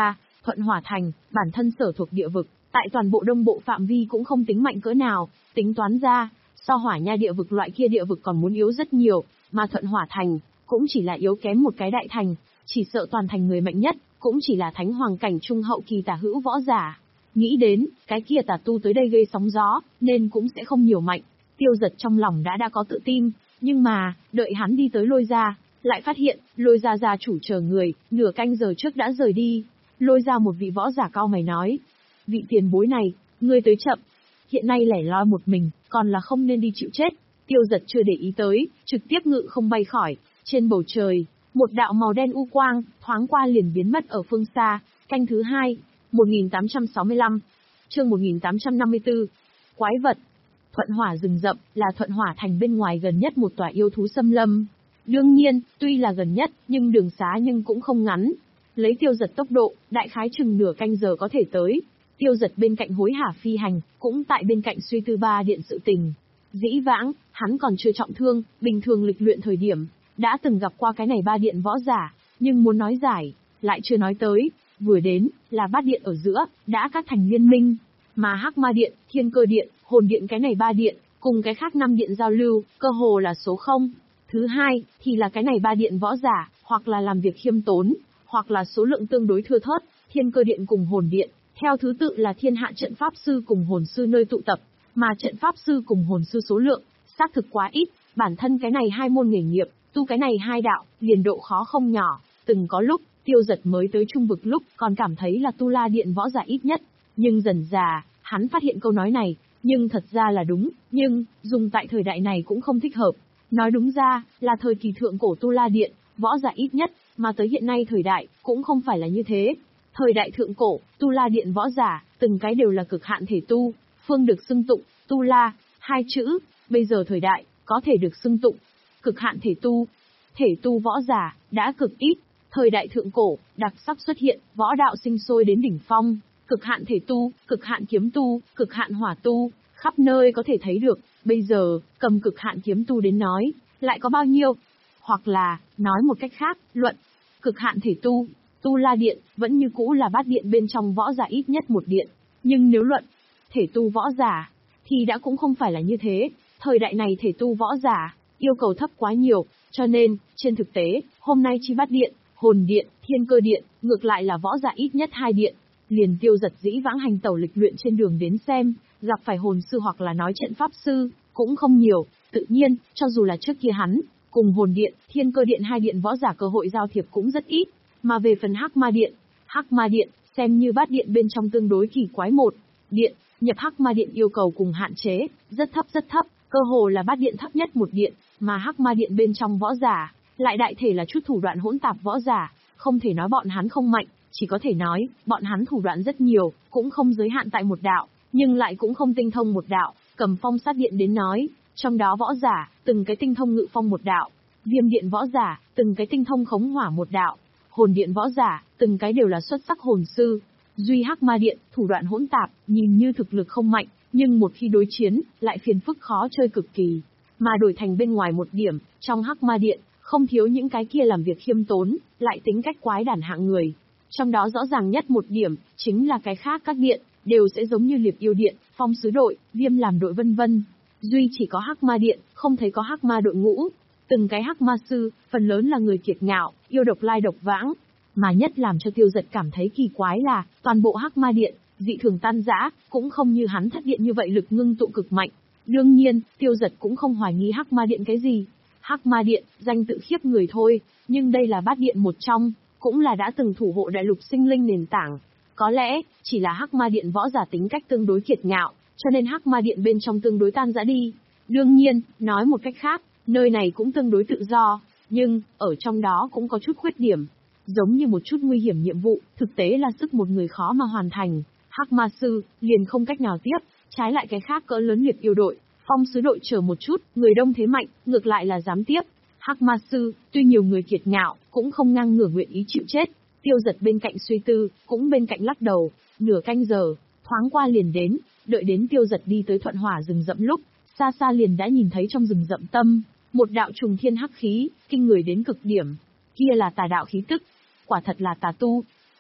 Thuận Hỏa Thành, bản thân sở thuộc địa vực, tại toàn bộ đông bộ phạm vi cũng không tính mạnh cỡ nào, tính toán ra, so Hỏa Nha địa vực loại kia địa vực còn muốn yếu rất nhiều, mà Thuận Hỏa Thành cũng chỉ là yếu kém một cái đại thành, chỉ sợ toàn thành người mạnh nhất cũng chỉ là thánh hoàng cảnh trung hậu kỳ tả hữu võ giả. Nghĩ đến, cái kia tà tu tới đây gây sóng gió, nên cũng sẽ không nhiều mạnh. Tiêu Giật trong lòng đã đã có tự tin, nhưng mà, đợi hắn đi tới Lôi gia, lại phát hiện, Lôi gia gia chủ chờ người, nửa canh giờ trước đã rời đi. Lôi ra một vị võ giả cao mày nói, vị tiền bối này, ngươi tới chậm, hiện nay lẻ loi một mình, còn là không nên đi chịu chết. Tiêu Giật chưa để ý tới, trực tiếp ngự không bay khỏi, trên bầu trời, một đạo màu đen u quang, thoáng qua liền biến mất ở phương xa. Canh thứ hai, một nghìn tám trăm sáu mươi lăm, chương một nghìn tám trăm năm mươi tư, quái vật. Thuận Hỏa rừng rậm, là Thuận Hỏa Thành bên ngoài gần nhất một tòa yêu thú xâm lâm. Đương nhiên, tuy là gần nhất, nhưng đường xá nhưng cũng không ngắn. Lấy Tiêu Giật tốc độ, đại khái chừng nửa canh giờ có thể tới. Tiêu Giật bên cạnh hối hả phi hành, cũng tại bên cạnh suy tư ba điện sự tình. Dĩ vãng, hắn còn chưa trọng thương, bình thường lịch luyện thời điểm, đã từng gặp qua cái này ba điện võ giả, nhưng muốn nói giải, lại chưa nói tới. Vừa đến, là bát điện ở giữa, đã các thành liên minh. Mà Hắc Ma Điện, Thiên Cơ Điện, Hồn Điện cái này ba điện, cùng cái khác năm điện giao lưu, cơ hồ là số không. Thứ hai, thì là cái này ba điện võ giả, hoặc là làm việc khiêm tốn, hoặc là số lượng tương đối thưa thớt. Thiên Cơ Điện cùng Hồn Điện, theo thứ tự là thiên hạ trận pháp sư cùng hồn sư nơi tụ tập, mà trận pháp sư cùng hồn sư số lượng, xác thực quá ít, bản thân cái này hai môn nghề nghiệp, tu cái này hai đạo, liền độ khó không nhỏ. Từng có lúc, Tiêu Giật mới tới trung vực lúc, còn cảm thấy là Tu La Điện võ giả ít nhất, nhưng dần dà, hắn phát hiện câu nói này, nhưng thật ra là đúng, nhưng, dùng tại thời đại này cũng không thích hợp. Nói đúng ra, là thời kỳ thượng cổ Tu La Điện, võ giả ít nhất, mà tới hiện nay thời đại, cũng không phải là như thế. Thời đại thượng cổ, Tu La Điện võ giả, từng cái đều là cực hạn thể tu, phương được xưng tụng, Tu La, hai chữ, bây giờ thời đại, có thể được xưng tụng, cực hạn thể tu. Thể tu võ giả, đã cực ít, thời đại thượng cổ, đặc sắc xuất hiện, võ đạo sinh sôi đến đỉnh phong, cực hạn thể tu, cực hạn kiếm tu, cực hạn hỏa tu, khắp nơi có thể thấy được, bây giờ, cầm cực hạn kiếm tu đến nói, lại có bao nhiêu? Hoặc là, nói một cách khác, luận, cực hạn thể tu, Tu La Điện, vẫn như cũ là bát điện bên trong võ giả ít nhất một điện. Nhưng nếu luận, thể tu võ giả, thì đã cũng không phải là như thế. Thời đại này thể tu võ giả, yêu cầu thấp quá nhiều, cho nên, trên thực tế, hôm nay chi bát điện, Hồn Điện, Thiên Cơ Điện, ngược lại là võ giả ít nhất hai điện. Liền Tiêu Giật dĩ vãng hành tẩu lịch luyện trên đường đến xem, gặp phải hồn sư hoặc là nói trận pháp sư, cũng không nhiều. Tự nhiên, cho dù là trước kia hắn, cùng Hồn Điện, Thiên Cơ Điện hai điện võ giả cơ hội giao thiệp cũng rất ít. Mà về phần Hắc Ma Điện, Hắc Ma Điện, xem như bát điện bên trong tương đối kỳ quái một điện, nhập Hắc Ma Điện yêu cầu cùng hạn chế, rất thấp rất thấp, cơ hồ là bát điện thấp nhất một điện, mà Hắc Ma Điện bên trong võ giả, lại đại thể là chút thủ đoạn hỗn tạp võ giả, không thể nói bọn hắn không mạnh, chỉ có thể nói, bọn hắn thủ đoạn rất nhiều, cũng không giới hạn tại một đạo, nhưng lại cũng không tinh thông một đạo, cầm phong sát điện đến nói, trong đó võ giả, từng cái tinh thông ngự phong một đạo, Viêm Điện võ giả, từng cái tinh thông khống hỏa một đạo, Hồn Điện võ giả, từng cái đều là xuất sắc hồn sư. Duy Hắc Ma Điện, thủ đoạn hỗn tạp, nhìn như thực lực không mạnh, nhưng một khi đối chiến, lại phiền phức khó chơi cực kỳ. Mà đổi thành bên ngoài một điểm, trong Hắc Ma Điện, không thiếu những cái kia làm việc khiêm tốn, lại tính cách quái đản hạng người. Trong đó rõ ràng nhất một điểm, chính là cái khác các điện, đều sẽ giống như Liệp Yêu Điện, Phong Sứ Đội, Viêm làm đội vân vân. Duy chỉ có Hắc Ma Điện, không thấy có Hắc Ma đội ngũ. Từng cái Hắc Ma sư, phần lớn là người kiệt ngạo, yêu độc lai độc vãng. Mà nhất làm cho Tiêu Giật cảm thấy kỳ quái là, toàn bộ Hắc Ma Điện, dị thường tan rã, cũng không như hắn Thất Điện như vậy lực ngưng tụ cực mạnh. Đương nhiên, Tiêu Giật cũng không hoài nghi Hắc Ma Điện cái gì. Hắc Ma Điện, danh tự khiếp người thôi, nhưng đây là bát điện một trong, cũng là đã từng thủ hộ đại lục sinh linh nền tảng. Có lẽ, chỉ là Hắc Ma Điện võ giả tính cách tương đối kiệt ngạo, cho nên Hắc Ma Điện bên trong tương đối tan rã đi. Đương nhiên, nói một cách khác, nơi này cũng tương đối tự do, nhưng, ở trong đó cũng có chút khuyết điểm. Giống như một chút nguy hiểm nhiệm vụ, thực tế là sức một người khó mà hoàn thành. Hắc Ma Sư, liền không cách nào tiếp, trái lại cái khác cỡ lớn Liệp Yêu Đội, Phong Sứ Đội chờ một chút, người đông thế mạnh, ngược lại là dám tiếp. Hắc Ma Sư, tuy nhiều người kiệt ngạo, cũng không ngang ngửa nguyện ý chịu chết. Tiêu Giật bên cạnh suy tư, cũng bên cạnh lắc đầu, nửa canh giờ, thoáng qua liền đến, đợi đến Tiêu Giật đi tới Thuận Hỏa rừng rậm lúc, xa xa liền đã nhìn thấy trong rừng rậm tâm, một đạo trùng thiên hắc khí, kinh người đến cực điểm. Kia là tà đạo khí tức, quả thật là tà tu.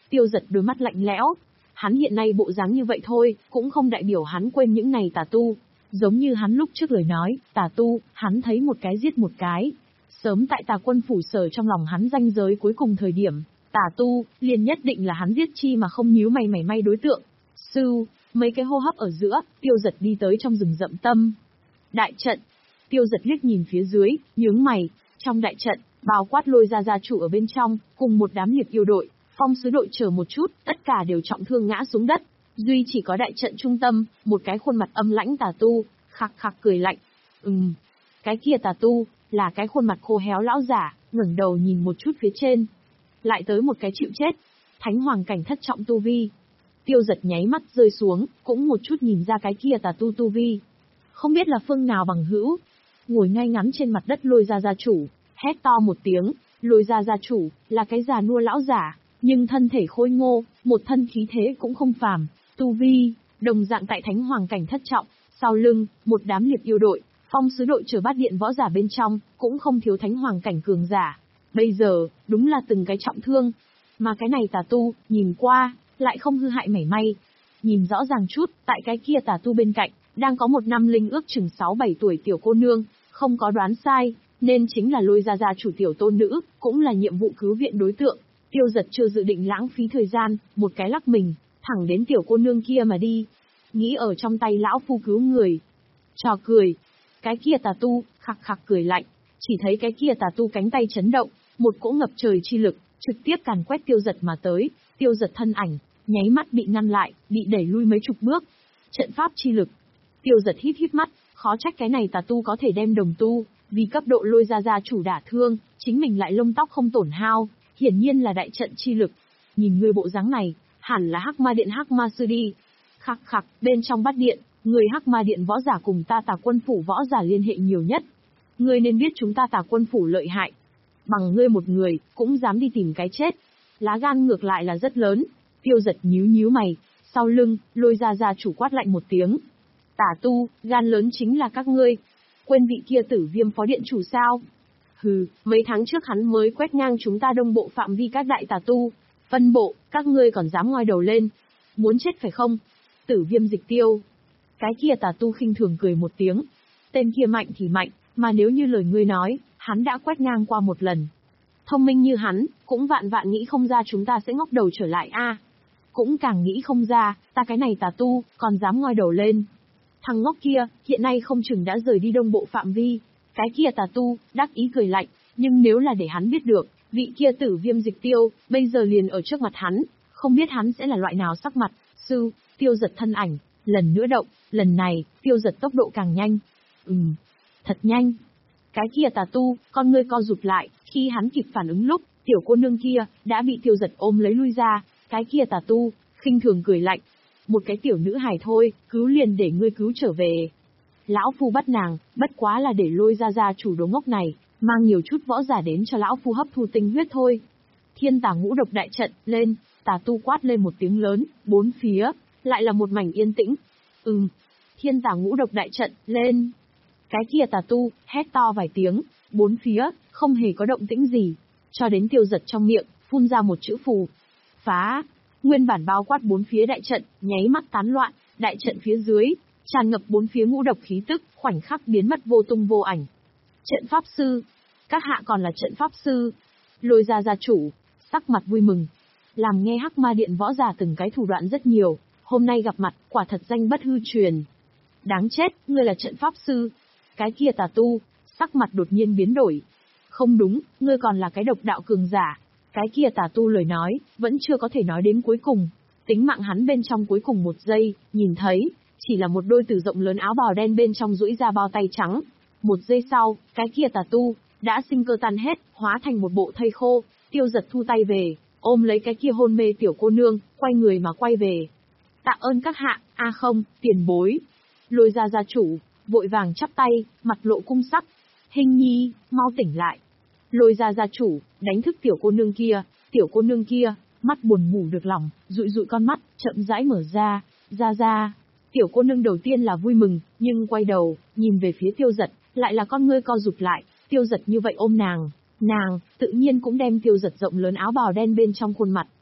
Tiêu giật đôi mắt lạnh lẽo. Hắn hiện nay bộ dáng như vậy thôi, cũng không đại biểu hắn quên những này tà tu. Giống như hắn lúc trước lời nói, tà tu, hắn thấy một cái giết một cái. Sớm tại tà quân phủ sở trong lòng hắn ranh giới cuối cùng thời điểm, tà tu, liền nhất định là hắn giết chi mà không nhíu mày mảy may đối tượng. Sư, mấy cái hô hấp ở giữa, tiêu giật đi tới trong rừng rậm tâm. Đại trận. Tiêu giật liếc nhìn phía dưới, nhướng mày. Trong đại trận, bao quát Lôi gia gia chủ ở bên trong, cùng một đám liệt yêu đội, phong sứ đội chờ một chút, tất cả đều trọng thương ngã xuống đất. Duy chỉ có đại trận trung tâm, một cái khuôn mặt âm lãnh tà tu, khạc khạc cười lạnh. Ừm, cái kia tà tu, là cái khuôn mặt khô héo lão giả, ngẩng đầu nhìn một chút phía trên. Lại tới một cái chịu chết. Thánh hoàng cảnh thất trọng tu vi. Tiêu giật nháy mắt rơi xuống, cũng một chút nhìn ra cái kia tà tu tu vi. Không biết là phương nào bằng hữu. Ngồi ngay ngắn trên mặt đất Lôi gia gia chủ, hét to một tiếng. Lôi gia gia chủ, là cái già nua lão giả, nhưng thân thể khôi ngô, một thân khí thế cũng không phàm. Tu vi, đồng dạng tại thánh hoàng cảnh thất trọng, sau lưng, một đám liệt yêu đội, phong sứ đội chờ bát điện võ giả bên trong, cũng không thiếu thánh hoàng cảnh cường giả. Bây giờ, đúng là từng cái trọng thương. Mà cái này tà tu, nhìn qua, lại không hư hại mảy may. Nhìn rõ ràng chút, tại cái kia tà tu bên cạnh, đang có một năm linh ước chừng sáu bảy tuổi tiểu cô nương, không có đoán sai, nên chính là Lôi gia gia chủ tiểu tôn nữ, cũng là nhiệm vụ cứu viện đối tượng. Tiêu giật chưa dự định lãng phí thời gian, một cái lắc mình, thẳng đến tiểu cô nương kia mà đi. Nghĩ ở trong tay lão phu cứu người. Trò cười. Cái kia tà tu, khạc khạc cười lạnh. Chỉ thấy cái kia tà tu cánh tay chấn động, một cỗ ngập trời chi lực, trực tiếp càn quét tiêu giật mà tới. Tiêu giật thân ảnh, nháy mắt bị ngăn lại, bị đẩy lui mấy chục bước. Trận pháp chi lực. Tiêu giật hít hít mắt, khó trách cái này tà tu có thể đem đồng tu, vì cấp độ Lôi gia gia chủ đả thương, chính mình lại lông tóc không tổn hao, hiển nhiên là đại trận chi lực. Nhìn người bộ dáng này, hẳn là Hắc Ma Điện Hắc Ma Sư đi. Khắc khắc, bên trong bát điện, người Hắc Ma Điện võ giả cùng ta Tà Quân phủ võ giả liên hệ nhiều nhất. Ngươi nên biết chúng ta Tà Quân phủ lợi hại. Bằng ngươi một người, cũng dám đi tìm cái chết. Lá gan ngược lại là rất lớn. Tiêu giật nhíu nhíu mày, sau lưng, Lôi gia gia chủ quát lạnh một tiếng. Tà tu, gan lớn chính là các ngươi. Quên vị kia Tử Viêm phó điện chủ sao? Hừ, mấy tháng trước hắn mới quét ngang chúng ta đông bộ phạm vi các đại tà tu. Phân bộ, các ngươi còn dám ngoi đầu lên. Muốn chết phải không? Tử Viêm dịch tiêu. Cái kia tà tu khinh thường cười một tiếng. Tên kia mạnh thì mạnh, mà nếu như lời ngươi nói, hắn đã quét ngang qua một lần. Thông minh như hắn, cũng vạn vạn nghĩ không ra chúng ta sẽ ngóc đầu trở lại a. À, cũng càng nghĩ không ra, ta cái này tà tu, còn dám ngoi đầu lên. Thằng ngốc kia, hiện nay không chừng đã rời đi đông bộ phạm vi. Cái kia tà tu, đắc ý cười lạnh, nhưng nếu là để hắn biết được, vị kia Tử Viêm dịch tiêu, bây giờ liền ở trước mặt hắn, không biết hắn sẽ là loại nào sắc mặt. Sư, tiêu giật thân ảnh, lần nữa động, lần này, tiêu giật tốc độ càng nhanh. Ừm, thật nhanh. Cái kia tà tu, con ngươi co rụt lại, khi hắn kịp phản ứng lúc, tiểu cô nương kia, đã bị tiêu giật ôm lấy lui ra. Cái kia tà tu, khinh thường cười lạnh. Một cái tiểu nữ hài thôi, cứu liền để ngươi cứu trở về. Lão phu bắt nàng, bất quá là để Lôi gia gia chủ đồ ngốc này, mang nhiều chút võ giả đến cho lão phu hấp thu tinh huyết thôi. Thiên tà ngũ độc đại trận, lên, tà tu quát lên một tiếng lớn, bốn phía, lại là một mảnh yên tĩnh. Ừm, thiên tà ngũ độc đại trận, lên. Cái kia tà tu, hét to vài tiếng, bốn phía, không hề có động tĩnh gì. Cho đến tiêu giật trong miệng, phun ra một chữ phù. Phá, nguyên bản bao quát bốn phía đại trận, nháy mắt tán loạn, đại trận phía dưới, tràn ngập bốn phía ngũ độc khí tức, khoảnh khắc biến mất vô tung vô ảnh. Trận pháp sư, các hạ còn là trận pháp sư. Lôi gia gia chủ, sắc mặt vui mừng. Làm nghe Hắc Ma Điện võ giả từng cái thủ đoạn rất nhiều, hôm nay gặp mặt, quả thật danh bất hư truyền. Đáng chết, ngươi là trận pháp sư. Cái kia tà tu, sắc mặt đột nhiên biến đổi. Không đúng, ngươi còn là cái độc đạo cường giả. Cái kia tà tu lời nói, vẫn chưa có thể nói đến cuối cùng. Tính mạng hắn bên trong cuối cùng một giây, nhìn thấy, chỉ là một đôi từ rộng lớn áo bào đen bên trong duỗi ra bao tay trắng. Một giây sau, cái kia tà tu, đã sinh cơ tan hết, hóa thành một bộ thây khô. Tiêu giật thu tay về, ôm lấy cái kia hôn mê tiểu cô nương, quay người mà quay về. Tạ ơn các hạ, a à không, tiền bối. Lôi gia gia chủ, vội vàng chắp tay, mặt lộ cung sắc. Hình nhi, mau tỉnh lại. Lôi gia gia chủ, đánh thức tiểu cô nương kia, tiểu cô nương kia, mắt buồn ngủ được lòng, dụi dụi con mắt, chậm rãi mở ra, ra ra. Tiểu cô nương đầu tiên là vui mừng, nhưng quay đầu, nhìn về phía tiêu giật, lại là con ngươi co rụt lại, tiêu giật như vậy ôm nàng, nàng, tự nhiên cũng đem tiêu giật rộng lớn áo bào đen bên trong khuôn mặt,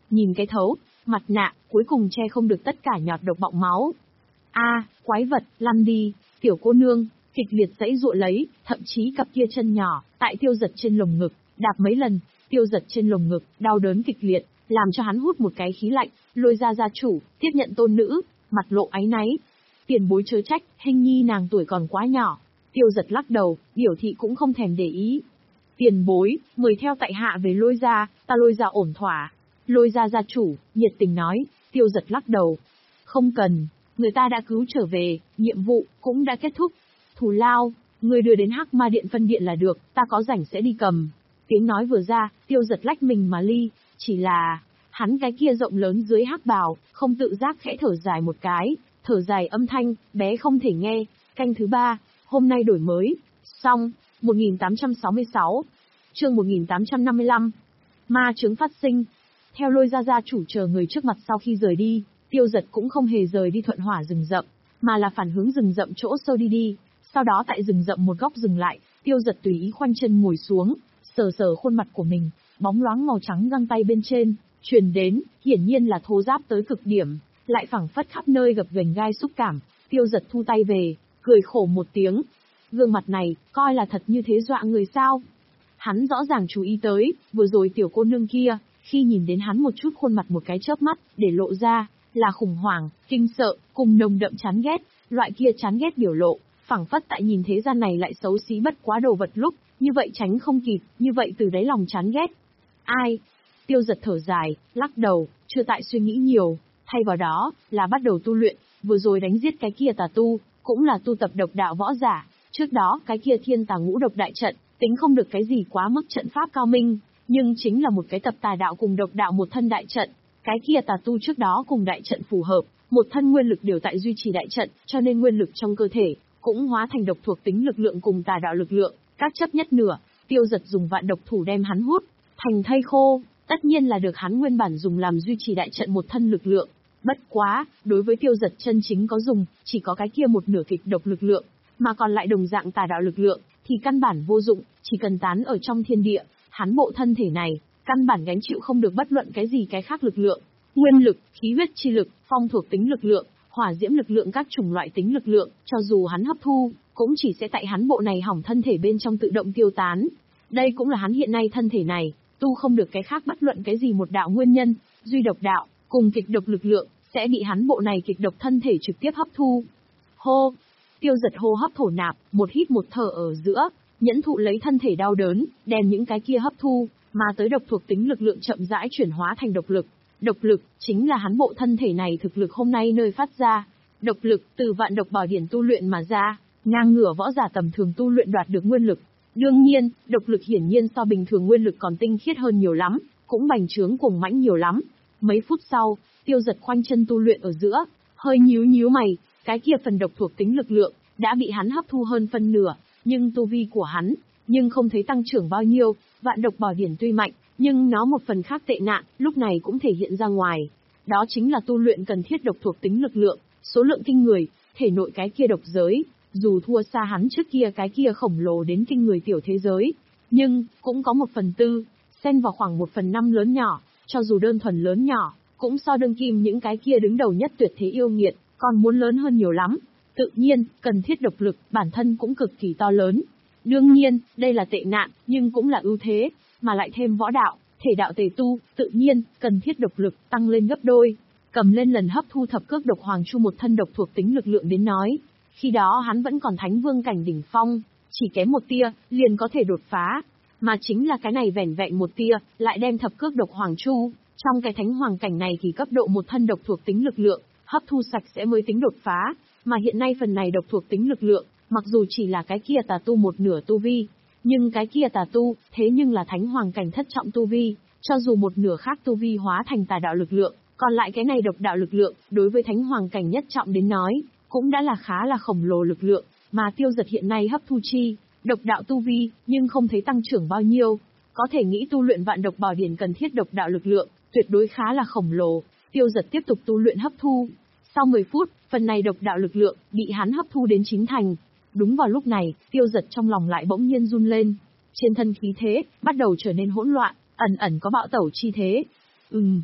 nhìn cái thấu, mặt nạ, cuối cùng che không được tất cả nhọt độc bọng máu. A, quái vật, lăn đi, tiểu cô nương, kịch liệt giãy giụa lấy, thậm chí cặp kia chân nhỏ, tại Tiêu Giật trên lồng ngực, đạp mấy lần, Tiêu Giật trên lồng ngực, đau đớn kịch liệt, làm cho hắn hút một cái khí lạnh, Lôi ra gia chủ, tiếp nhận tôn nữ, mặt lộ áy náy. Tiền bối chớ trách, hình nhi nàng tuổi còn quá nhỏ. Tiêu Giật lắc đầu, biểu thị cũng không thèm để ý. Tiền bối, mời theo tại hạ về Lôi ra, ta Lôi ra ổn thỏa. Lôi ra gia chủ, nhiệt tình nói. Tiêu Giật lắc đầu. Không cần, người ta đã cứu trở về, nhiệm vụ cũng đã kết thúc. Thù lao, người đưa đến Hắc Ma Điện phân điện là được, ta có rảnh sẽ đi cầm. Tiếng nói vừa ra, Tiêu Giật lách mình mà ly, chỉ là hắn cái kia rộng lớn dưới hắc bào, không tự giác khẽ thở dài một cái, thở dài âm thanh, bé không thể nghe. Canh thứ ba, hôm nay đổi mới, xong, một nghìn tám trăm sáu mươi sáu, chương một nghìn tám trăm năm mươi lăm. Ma chứng phát sinh. Theo Lôi ra gia chủ chờ người trước mặt sau khi rời đi, Tiêu Giật cũng không hề rời đi thuận hỏa rừng rậm, mà là phản hướng rừng rậm chỗ sâu đi đi. Sau đó tại rừng rậm một góc dừng lại, Tiêu Giật tùy ý khoanh chân ngồi xuống, sờ sờ khuôn mặt của mình, bóng loáng màu trắng găng tay bên trên, truyền đến, hiển nhiên là thô ráp tới cực điểm, lại phẳng phất khắp nơi gập ghềnh gai xúc cảm. Tiêu Giật thu tay về, cười khổ một tiếng. Gương mặt này, coi là thật như thế dọa người sao? Hắn rõ ràng chú ý tới, vừa rồi tiểu cô nương kia, khi nhìn đến hắn một chút khuôn mặt một cái chớp mắt, để lộ ra, là khủng hoảng, kinh sợ, cùng nồng đậm chán ghét, loại kia chán ghét biểu lộ, phẳng phất tại nhìn thế gian này lại xấu xí bất quá đồ vật lúc, như vậy tránh không kịp, như vậy từ đáy lòng chán ghét. Ai? Tiêu Giật thở dài, lắc đầu, chưa tại suy nghĩ nhiều, thay vào đó, là bắt đầu tu luyện, vừa rồi đánh giết cái kia tà tu, cũng là tu tập độc đạo võ giả, trước đó cái kia thiên tà ngũ độc đại trận, tính không được cái gì quá mức trận pháp cao minh, nhưng chính là một cái tập tà đạo cùng độc đạo một thân đại trận, cái kia tà tu trước đó cùng đại trận phù hợp, một thân nguyên lực đều tại duy trì đại trận, cho nên nguyên lực trong cơ thể, cũng hóa thành độc thuộc tính lực lượng cùng tà đạo lực lượng, các chấp nhất nửa. Tiêu Giật dùng vạn độc thủ đem hắn hút thành thây khô, tất nhiên là được hắn nguyên bản dùng làm duy trì đại trận một thân lực lượng. Bất quá, đối với Tiêu Giật chân chính có dùng, chỉ có cái kia một nửa kịch độc lực lượng, mà còn lại đồng dạng tà đạo lực lượng, thì căn bản vô dụng, chỉ cần tán ở trong thiên địa, hắn bộ thân thể này, căn bản gánh chịu không được bất luận cái gì cái khác lực lượng, nguyên lực, khí huyết chi lực, phong thuộc tính lực lượng, hỏa diễm lực lượng các chủng loại tính lực lượng, cho dù hắn hấp thu, cũng chỉ sẽ tại hắn bộ này hỏng thân thể bên trong tự động tiêu tán. Đây cũng là hắn hiện nay thân thể này, tu không được cái khác bất luận cái gì một đạo nguyên nhân, duy độc đạo, cùng kịch độc lực lượng, sẽ bị hắn bộ này kịch độc thân thể trực tiếp hấp thu. Hô! Tiêu Giật hô hấp thổ nạp, một hít một thở ở giữa, nhẫn thụ lấy thân thể đau đớn, đem những cái kia hấp thu, mà tới độc thuộc tính lực lượng chậm rãi chuyển hóa thành độc lực. Độc lực, chính là hắn bộ thân thể này thực lực hôm nay nơi phát ra. Độc lực, từ vạn độc bảo điển tu luyện mà ra, ngang ngửa võ giả tầm thường tu luyện đoạt được nguyên lực. Đương nhiên, độc lực hiển nhiên so bình thường nguyên lực còn tinh khiết hơn nhiều lắm, cũng bành trướng cuồng mãnh nhiều lắm. Mấy phút sau, Tiêu Giật khoanh chân tu luyện ở giữa, hơi nhíu nhíu mày, cái kia phần độc thuộc tính lực lượng, đã bị hắn hấp thu hơn phân nửa, nhưng tu vi của hắn, nhưng không thấy tăng trưởng bao nhiêu. Vạn độc bảo điển tuy mạnh, nhưng nó một phần khác tệ nạn, lúc này cũng thể hiện ra ngoài. Đó chính là tu luyện cần thiết độc thuộc tính lực lượng, số lượng kinh người, thể nội cái kia độc giới, dù thua xa hắn trước kia cái kia khổng lồ đến kinh người tiểu thế giới, nhưng, cũng có một phần tư, xen vào khoảng một phần năm lớn nhỏ, cho dù đơn thuần lớn nhỏ, cũng so đương kim những cái kia đứng đầu nhất tuyệt thế yêu nghiệt, còn muốn lớn hơn nhiều lắm. Tự nhiên, cần thiết độc lực, bản thân cũng cực kỳ to lớn. Đương nhiên, đây là tệ nạn, nhưng cũng là ưu thế, mà lại thêm võ đạo, thể đạo tề tu, tự nhiên, cần thiết độc lực, tăng lên gấp đôi. Cầm lên lần hấp thu thập cước độc hoàng chu một thân độc thuộc tính lực lượng đến nói. Khi đó hắn vẫn còn thánh vương cảnh đỉnh phong, chỉ kém một tia, liền có thể đột phá. Mà chính là cái này vẻn vẹn một tia, lại đem thập cước độc hoàng chu, trong cái thánh hoàng cảnh này thì cấp độ một thân độc thuộc tính lực lượng, hấp thu sạch sẽ mới tính đột phá. Mà hiện nay phần này độc thuộc tính lực lượng, mặc dù chỉ là cái kia tà tu một nửa tu vi, nhưng cái kia tà tu, thế nhưng là thánh hoàng cảnh thất trọng tu vi, cho dù một nửa khác tu vi hóa thành tà đạo lực lượng, còn lại cái này độc đạo lực lượng, đối với thánh hoàng cảnh nhất trọng đến nói, cũng đã là khá là khổng lồ lực lượng, mà Tiêu Giật hiện nay hấp thu chi, độc đạo tu vi, nhưng không thấy tăng trưởng bao nhiêu, có thể nghĩ tu luyện vạn độc bảo điển cần thiết độc đạo lực lượng, tuyệt đối khá là khổng lồ. Tiêu Giật tiếp tục tu luyện hấp thu. Sau mười phút, phần này độc đạo lực lượng bị hắn hấp thu đến chín thành. Đúng vào lúc này, Tiêu Giật trong lòng lại bỗng nhiên run lên, trên thân khí thế bắt đầu trở nên hỗn loạn, ẩn ẩn có bạo tẩu chi thế. Ừm.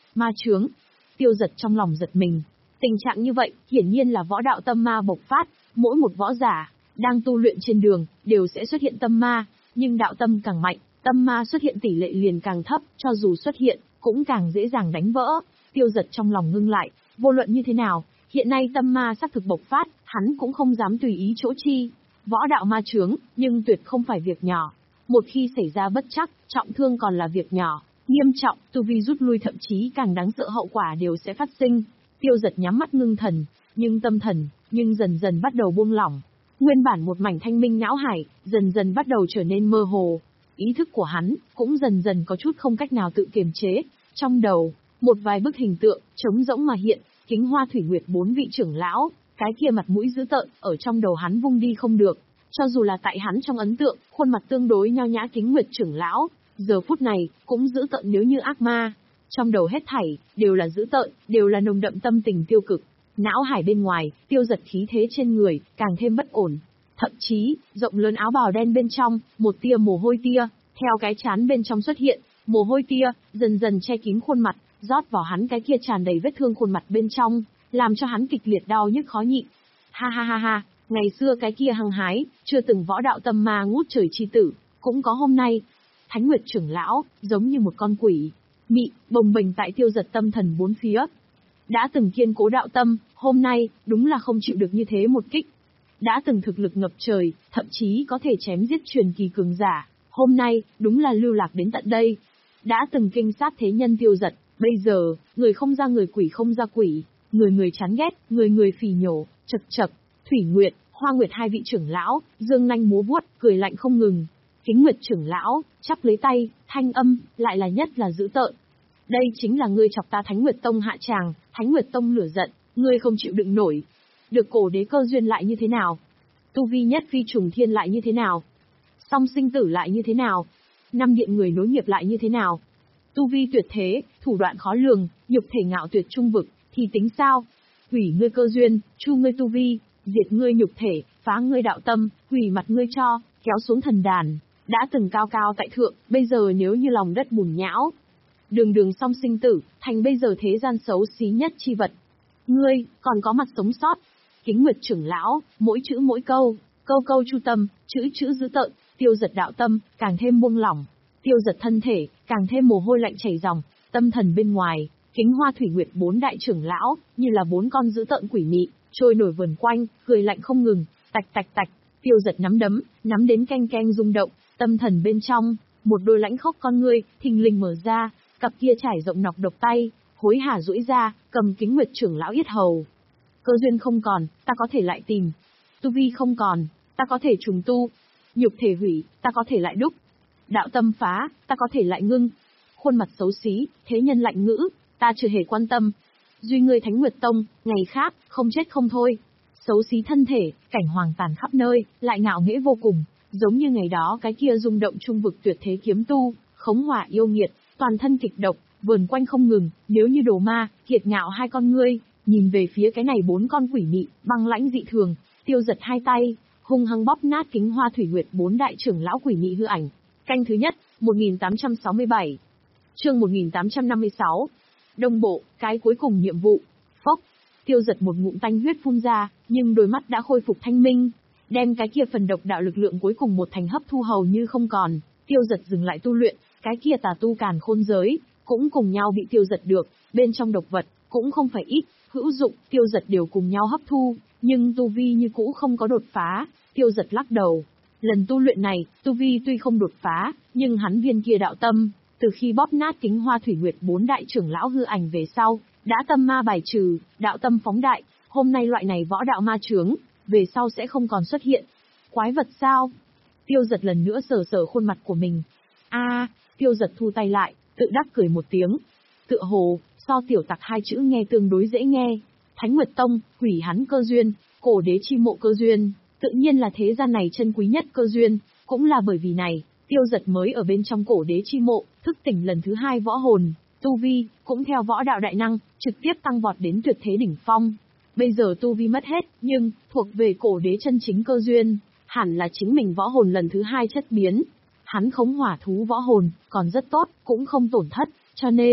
Ma chướng. Tiêu Dật trong lòng giật mình. Tình trạng như vậy, hiển nhiên là võ đạo tâm ma bộc phát, mỗi một võ giả đang tu luyện trên đường đều sẽ xuất hiện tâm ma, nhưng đạo tâm càng mạnh, tâm ma xuất hiện tỷ lệ liền càng thấp, cho dù xuất hiện, cũng càng dễ dàng đánh vỡ. Tiêu Dật trong lòng ngưng lại, vô luận như thế nào, hiện nay tâm ma xác thực bộc phát, hắn cũng không dám tùy ý chỗ chi. Võ đạo ma chướng, nhưng tuyệt không phải việc nhỏ. Một khi xảy ra bất trắc, trọng thương còn là việc nhỏ, nghiêm trọng, tu vi rút lui thậm chí càng đáng sợ hậu quả đều sẽ phát sinh. Tiêu Dật nhắm mắt ngưng thần, nhưng tâm thần, nhưng dần dần bắt đầu buông lỏng. Nguyên bản một mảnh thanh minh não hải, dần dần bắt đầu trở nên mơ hồ. Ý thức của hắn, cũng dần dần có chút không cách nào tự kiềm chế. Trong đầu, một vài bức hình tượng, trống rỗng mà hiện, Kính Hoa Thủy Nguyệt bốn vị trưởng lão, cái kia mặt mũi dữ tợn, ở trong đầu hắn vung đi không được. Cho dù là tại hắn trong ấn tượng, khuôn mặt tương đối nho nhã Kính Nguyệt trưởng lão, giờ phút này, cũng dữ tợn nếu như ác ma. Trong đầu hết thảy, đều là dữ tợn, đều là nồng đậm tâm tình tiêu cực. Não hải bên ngoài, Tiêu Dật khí thế trên người, càng thêm bất ổn. Thậm chí, rộng lớn áo bào đen bên trong, một tia mồ hôi tia, theo cái chán bên trong xuất hiện, mồ hôi tia, dần dần che kín khuôn mặt, rót vào hắn cái kia tràn đầy vết thương khuôn mặt bên trong, làm cho hắn kịch liệt đau nhức khó nhịn. Ha ha ha ha, ngày xưa cái kia hăng hái, chưa từng võ đạo tâm ma ngút trời chi tử, cũng có hôm nay. Thánh Nguyệt trưởng lão, giống như một con quỷ, mị, bồng bềnh tại Tiêu Dật tâm thần bốn phía. Đã từng kiên cố đạo tâm, hôm nay, đúng là không chịu được như thế một kích. Đã từng thực lực ngập trời, thậm chí có thể chém giết truyền kỳ cường giả, hôm nay, đúng là lưu lạc đến tận đây. Đã từng kinh sát thế nhân Tiêu Dật, bây giờ, người không ra người quỷ không ra quỷ, người người chán ghét, người người phỉ nhổ, chật chật. Thủy Nguyệt, Hoa Nguyệt hai vị trưởng lão, dương nanh múa vuốt, cười lạnh không ngừng. Kính Nguyệt trưởng lão, chắp lấy tay, thanh âm, lại là nhất là dữ tợn. Đây chính là ngươi chọc ta Thánh Nguyệt Tông hạ tràng, Thánh Nguyệt Tông lửa giận, ngươi không chịu đựng nổi. Được cổ đế cơ duyên lại như thế nào? Tu vi nhất phi trùng thiên lại như thế nào? Song sinh tử lại như thế nào? Năm điện người nối nghiệp lại như thế nào? Tu vi tuyệt thế, thủ đoạn khó lường, nhục thể ngạo tuyệt trung vực, thì tính sao? Hủy ngươi cơ duyên, chu ngươi tu vi, diệt ngươi nhục thể, phá ngươi đạo tâm, hủy mặt ngươi cho, kéo xuống thần đàn. Đã từng cao cao tại thượng, bây giờ nếu như lòng đất bùn nhão. Đường đường song sinh tử, thành bây giờ thế gian xấu xí nhất chi vật. Ngươi, còn có mặt sống sót. Kính Nguyệt trưởng lão, mỗi chữ mỗi câu, câu câu chu tâm, chữ chữ dữ tợn, Tiêu Dật đạo tâm, càng thêm buông lỏng. Tiêu Dật thân thể, càng thêm mồ hôi lạnh chảy ròng, tâm thần bên ngoài, Kính Hoa Thủy Nguyệt bốn đại trưởng lão, như là bốn con dữ tợn quỷ mị, trôi nổi vần quanh, cười lạnh không ngừng, tạch tạch tạch, Tiêu Dật nắm đấm, nắm đến keng keng rung động, tâm thần bên trong, một đôi lãnh khốc con ngươi, thình lình mở ra, cặp kia trải rộng nọc độc tay, hối hả duỗi ra, cầm Kính Nguyệt trưởng lão yết hầu. Cơ duyên không còn, ta có thể lại tìm. Tu vi không còn, ta có thể trùng tu. Nhục thể hủy, ta có thể lại đúc. Đạo tâm phá, ta có thể lại ngưng. Khuôn mặt xấu xí, thế nhân lạnh ngữ, ta chưa hề quan tâm. Duy ngươi Thánh Nguyệt Tông, ngày khác, không chết không thôi. Xấu xí thân thể, cảnh hoàng tàn khắp nơi, lại ngạo nghễ vô cùng, giống như ngày đó cái kia rung động trung vực tuyệt thế kiếm tu, khống hỏa yêu nghiệt, toàn thân kịch độc, vờn quanh không ngừng, nếu như đồ ma, kiệt ngạo hai con ngươi, nhìn về phía cái này bốn con quỷ mị, băng lãnh dị thường, Tiêu Dật hai tay, hung hăng bóp nát Kính Hoa Thủy Nguyệt bốn đại trưởng lão quỷ mị hư ảnh. Canh thứ nhất, một nghìn tám trăm sáu mươi bảy. Chương một nghìn tám trăm năm mươi sáu. Đông bộ, cái cuối cùng nhiệm vụ. Phốc, Tiêu Dật một ngụm tanh huyết phun ra, nhưng đôi mắt đã khôi phục thanh minh, đem cái kia phần độc đạo lực lượng cuối cùng một thành hấp thu hầu như không còn. Tiêu Dật dừng lại tu luyện, cái kia tà tu càn khôn giới cũng cùng nhau bị Tiêu Dật được, bên trong độc vật cũng không phải ít, hữu dụng, Tiêu Dật đều cùng nhau hấp thu, nhưng tu vi như cũ không có đột phá. Tiêu Dật lắc đầu, lần tu luyện này, tu vi tuy không đột phá, nhưng hắn viên kia đạo tâm, từ khi bóp nát Kính Hoa Thủy Nguyệt bốn đại trưởng lão hư ảnh về sau, đã tâm ma bài trừ, đạo tâm phóng đại, hôm nay loại này võ đạo ma chướng, về sau sẽ không còn xuất hiện. Quái vật sao? Tiêu Dật lần nữa sờ sờ khuôn mặt của mình. A, à, Tiêu Dật thu tay lại, tự đắc cười một tiếng. Tựa hồ, so tiểu tặc hai chữ nghe tương đối dễ nghe. Thánh Nguyệt Tông, hủy hắn cơ duyên, cổ đế chi mộ cơ duyên, tự nhiên là thế gian này chân quý nhất cơ duyên, cũng là bởi vì này, Tiêu Dật mới ở bên trong cổ đế chi mộ, thức tỉnh lần thứ hai võ hồn, tu vi, cũng theo võ đạo đại năng, trực tiếp tăng vọt đến tuyệt thế đỉnh phong. Bây giờ tu vi mất hết, nhưng, thuộc về cổ đế chân chính cơ duyên, hẳn là chính mình võ hồn lần thứ hai chất biến. Hắn khống hỏa thú võ hồn, còn rất tốt, cũng không tổn thất, cho nên,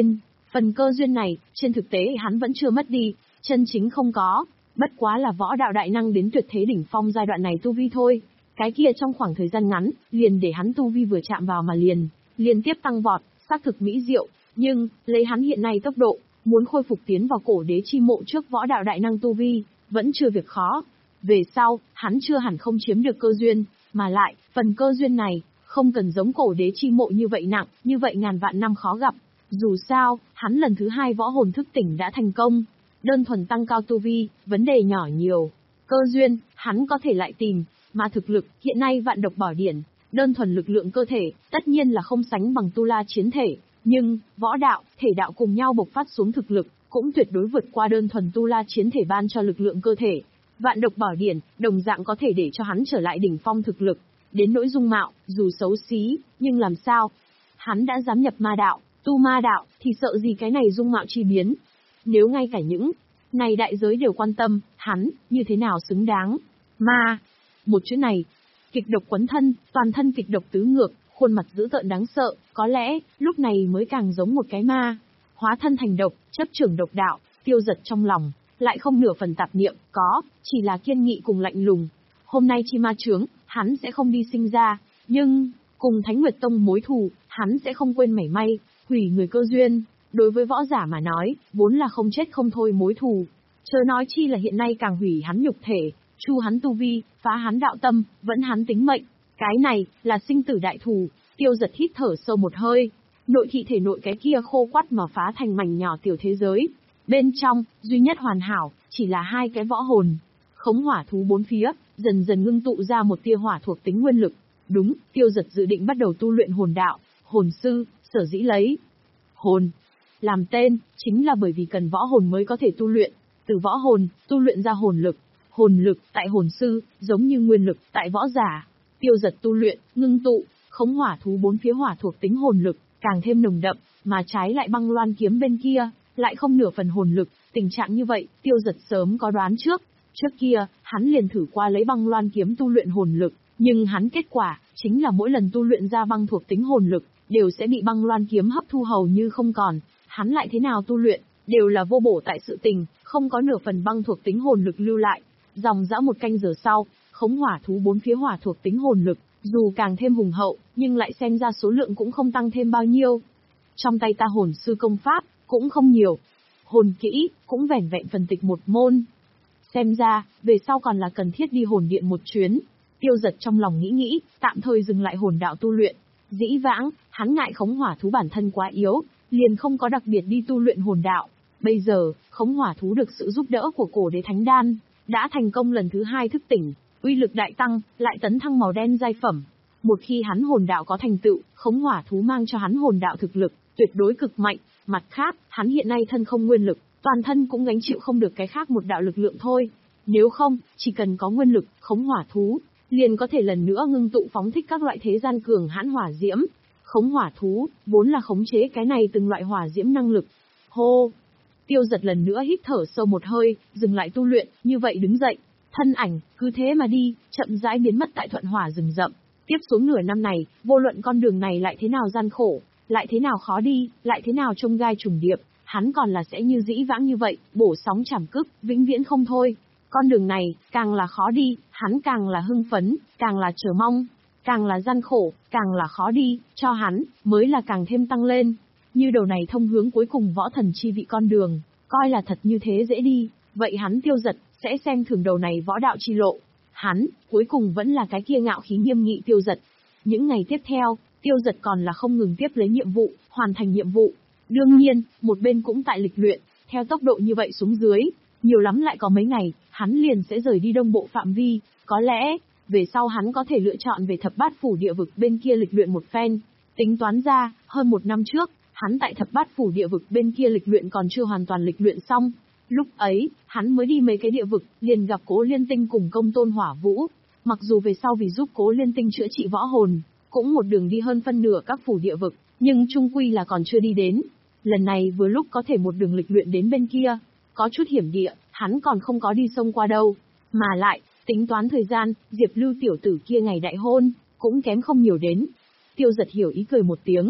Phần cơ duyên này, trên thực tế hắn vẫn chưa mất đi, chân chính không có, bất quá là võ đạo đại năng đến tuyệt thế đỉnh phong giai đoạn này tu vi thôi. Cái kia trong khoảng thời gian ngắn, liền để hắn tu vi vừa chạm vào mà liền, liên tiếp tăng vọt, xác thực mỹ diệu, nhưng, lấy hắn hiện nay tốc độ, muốn khôi phục tiến vào cổ đế chi mộ trước võ đạo đại năng tu vi, vẫn chưa việc khó. Về sau, hắn chưa hẳn không chiếm được cơ duyên, mà lại, phần cơ duyên này, không cần giống cổ đế chi mộ như vậy nặng, như vậy ngàn vạn năm khó gặp. Dù sao, hắn lần thứ hai võ hồn thức tỉnh đã thành công. Đơn thuần tăng cao tu vi, vấn đề nhỏ nhiều. Cơ duyên, hắn có thể lại tìm, mà thực lực, hiện nay vạn độc bảo điển, đơn thuần lực lượng cơ thể, tất nhiên là không sánh bằng tu la chiến thể. Nhưng, võ đạo, thể đạo cùng nhau bộc phát xuống thực lực, cũng tuyệt đối vượt qua đơn thuần tu la chiến thể ban cho lực lượng cơ thể. Vạn độc bảo điển, đồng dạng có thể để cho hắn trở lại đỉnh phong thực lực. Đến nỗi dung mạo, dù xấu xí, nhưng làm sao? Hắn đã dám nhập ma đạo, tu ma đạo, thì sợ gì cái này dung mạo chi biến. Nếu ngay cả những này đại giới đều quan tâm, hắn, như thế nào xứng đáng? Ma. Một chữ này, kịch độc quấn thân, toàn thân kịch độc tứ ngược, khuôn mặt dữ tợn đáng sợ, có lẽ, lúc này mới càng giống một cái ma. Hóa thân thành độc, chấp trưởng độc đạo, Tiêu Dật trong lòng, lại không nửa phần tạp niệm, có, chỉ là kiên nghị cùng lạnh lùng. Hôm nay chi ma chướng, hắn sẽ không đi sinh ra, nhưng, cùng Thánh Nguyệt Tông mối thù, hắn sẽ không quên mảy may, hủy người cơ duyên. Đối với võ giả mà nói, vốn là không chết không thôi mối thù. Chớ nói chi là hiện nay càng hủy hắn nhục thể, chu hắn tu vi, phá hắn đạo tâm, vẫn hắn tính mệnh. Cái này, là sinh tử đại thù. Tiêu Dật hít thở sâu một hơi. Nội thị thể nội cái kia khô quắt mà phá thành mảnh nhỏ tiểu thế giới. Bên trong, duy nhất hoàn hảo, chỉ là hai cái võ hồn. Khống hỏa thú bốn phía, dần dần ngưng tụ ra một tia hỏa thuộc tính nguyên lực. Đúng, Tiêu Dật dự định bắt đầu tu luyện hồn đạo, hồn sư, sở dĩ lấy hồn làm tên, chính là bởi vì cần võ hồn mới có thể tu luyện. Từ võ hồn, tu luyện ra hồn lực. Hồn lực, tại hồn sư, giống như nguyên lực, tại võ giả. Tiêu Dật tu luyện, ngưng tụ, khống hỏa thú bốn phía hỏa thuộc tính hồn lực, càng thêm nồng đậm, mà trái lại băng loan kiếm bên kia, lại không nửa phần hồn lực. Tình trạng như vậy, Tiêu Dật sớm có đoán trước. Trước kia, hắn liền thử qua lấy băng loan kiếm tu luyện hồn lực, nhưng hắn kết quả, chính là mỗi lần tu luyện ra băng thuộc tính hồn lực, đều sẽ bị băng loan kiếm hấp thu hầu như không còn. Hắn lại thế nào tu luyện, đều là vô bổ tại sự tình, không có nửa phần băng thuộc tính hồn lực lưu lại. Dòng dã một canh giờ sau, khống hỏa thú bốn phía hỏa thuộc tính hồn lực, dù càng thêm hùng hậu, nhưng lại xem ra số lượng cũng không tăng thêm bao nhiêu. Trong tay ta hồn sư công pháp, cũng không nhiều. Hồn kỹ, cũng vẻn vẹn phần tịch một môn. Xem ra, về sau còn là cần thiết đi hồn điện một chuyến. Tiêu Dật trong lòng nghĩ nghĩ, tạm thời dừng lại hồn đạo tu luyện. Dĩ vãng, hắn ngại khống hỏa thú bản thân quá yếu, liền không có đặc biệt đi tu luyện hồn đạo. Bây giờ, khống hỏa thú được sự giúp đỡ của cổ đế thánh đan, đã thành công lần thứ hai thức tỉnh, uy lực đại tăng, lại tấn thăng màu đen giai phẩm. Một khi hắn hồn đạo có thành tựu, khống hỏa thú mang cho hắn hồn đạo thực lực, tuyệt đối cực mạnh. Mặt khác, hắn hiện nay thân không nguyên lực, toàn thân cũng gánh chịu không được cái khác một đạo lực lượng thôi. Nếu không, chỉ cần có nguyên lực, khống hỏa thú, liền có thể lần nữa ngưng tụ phóng thích các loại thế gian cường hãn hỏa diễm. Khống hỏa thú, vốn là khống chế cái này từng loại hỏa diễm năng lực. Hô! Tiêu Dật lần nữa hít thở sâu một hơi, dừng lại tu luyện, như vậy đứng dậy. Thân ảnh, cứ thế mà đi, chậm rãi biến mất tại thuận hỏa rừng rậm. Tiếp xuống nửa năm này, vô luận con đường này lại thế nào gian khổ, lại thế nào khó đi, lại thế nào trông gai trùng điệp, hắn còn là sẽ như dĩ vãng như vậy, bổ sóng chảm cức, vĩnh viễn không thôi. Con đường này, càng là khó đi, hắn càng là hưng phấn, càng là chờ mong, càng là gian khổ, càng là khó đi, cho hắn, mới là càng thêm tăng lên. Như đầu này thông hướng cuối cùng võ thần chi vị con đường, coi là thật như thế dễ đi, vậy hắn Tiêu Dật, sẽ xem thường đầu này võ đạo chi lộ. Hắn, cuối cùng vẫn là cái kia ngạo khí nghiêm nghị Tiêu Dật. Những ngày tiếp theo, Tiêu Dật còn là không ngừng tiếp lấy nhiệm vụ, hoàn thành nhiệm vụ. Đương nhiên, một bên cũng tại lịch luyện, theo tốc độ như vậy xuống dưới, nhiều lắm lại có mấy ngày, hắn liền sẽ rời đi đông bộ phạm vi, có lẽ, về sau hắn có thể lựa chọn về thập bát phủ địa vực bên kia lịch luyện một phen. Tính toán ra, hơn một năm trước, hắn tại thập bát phủ địa vực bên kia lịch luyện còn chưa hoàn toàn lịch luyện xong. Lúc ấy, hắn mới đi mấy cái địa vực, liền gặp Cố Liên Tinh cùng Công Tôn Hỏa Vũ. Mặc dù về sau vì giúp Cố Liên Tinh chữa trị võ hồn, cũng một đường đi hơn phân nửa các phủ địa vực, nhưng chung quy là còn chưa đi đến. Lần này vừa lúc có thể một đường lịch luyện đến bên kia, có chút hiểm địa, hắn còn không có đi sông qua đâu. Mà lại, tính toán thời gian, Diệp Lưu tiểu tử kia ngày đại hôn, cũng kém không nhiều đến. Tiêu Dật hiểu ý cười một tiếng.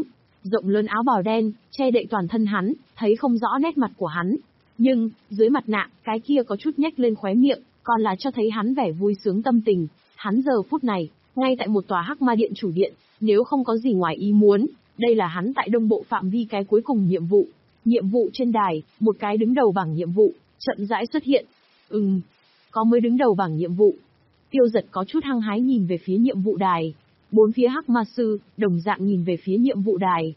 Rộng lớn áo bào đen, che đậy toàn thân hắn, thấy không rõ nét mặt của hắn. Nhưng, dưới mặt nạ, cái kia có chút nhếch lên khóe miệng, còn là cho thấy hắn vẻ vui sướng tâm tình. Hắn giờ phút này, ngay tại một tòa Hắc Ma Điện chủ điện, nếu không có gì ngoài ý muốn, đây là hắn tại Đông Bộ phạm vi cái cuối cùng nhiệm vụ. Nhiệm vụ trên đài, một cái đứng đầu bảng nhiệm vụ, chậm rãi xuất hiện. Ừm, có mới đứng đầu bảng nhiệm vụ. Tiêu Giật có chút hăng hái nhìn về phía nhiệm vụ đài. Bốn phía Hắc Ma Sư, đồng dạng nhìn về phía nhiệm vụ đài.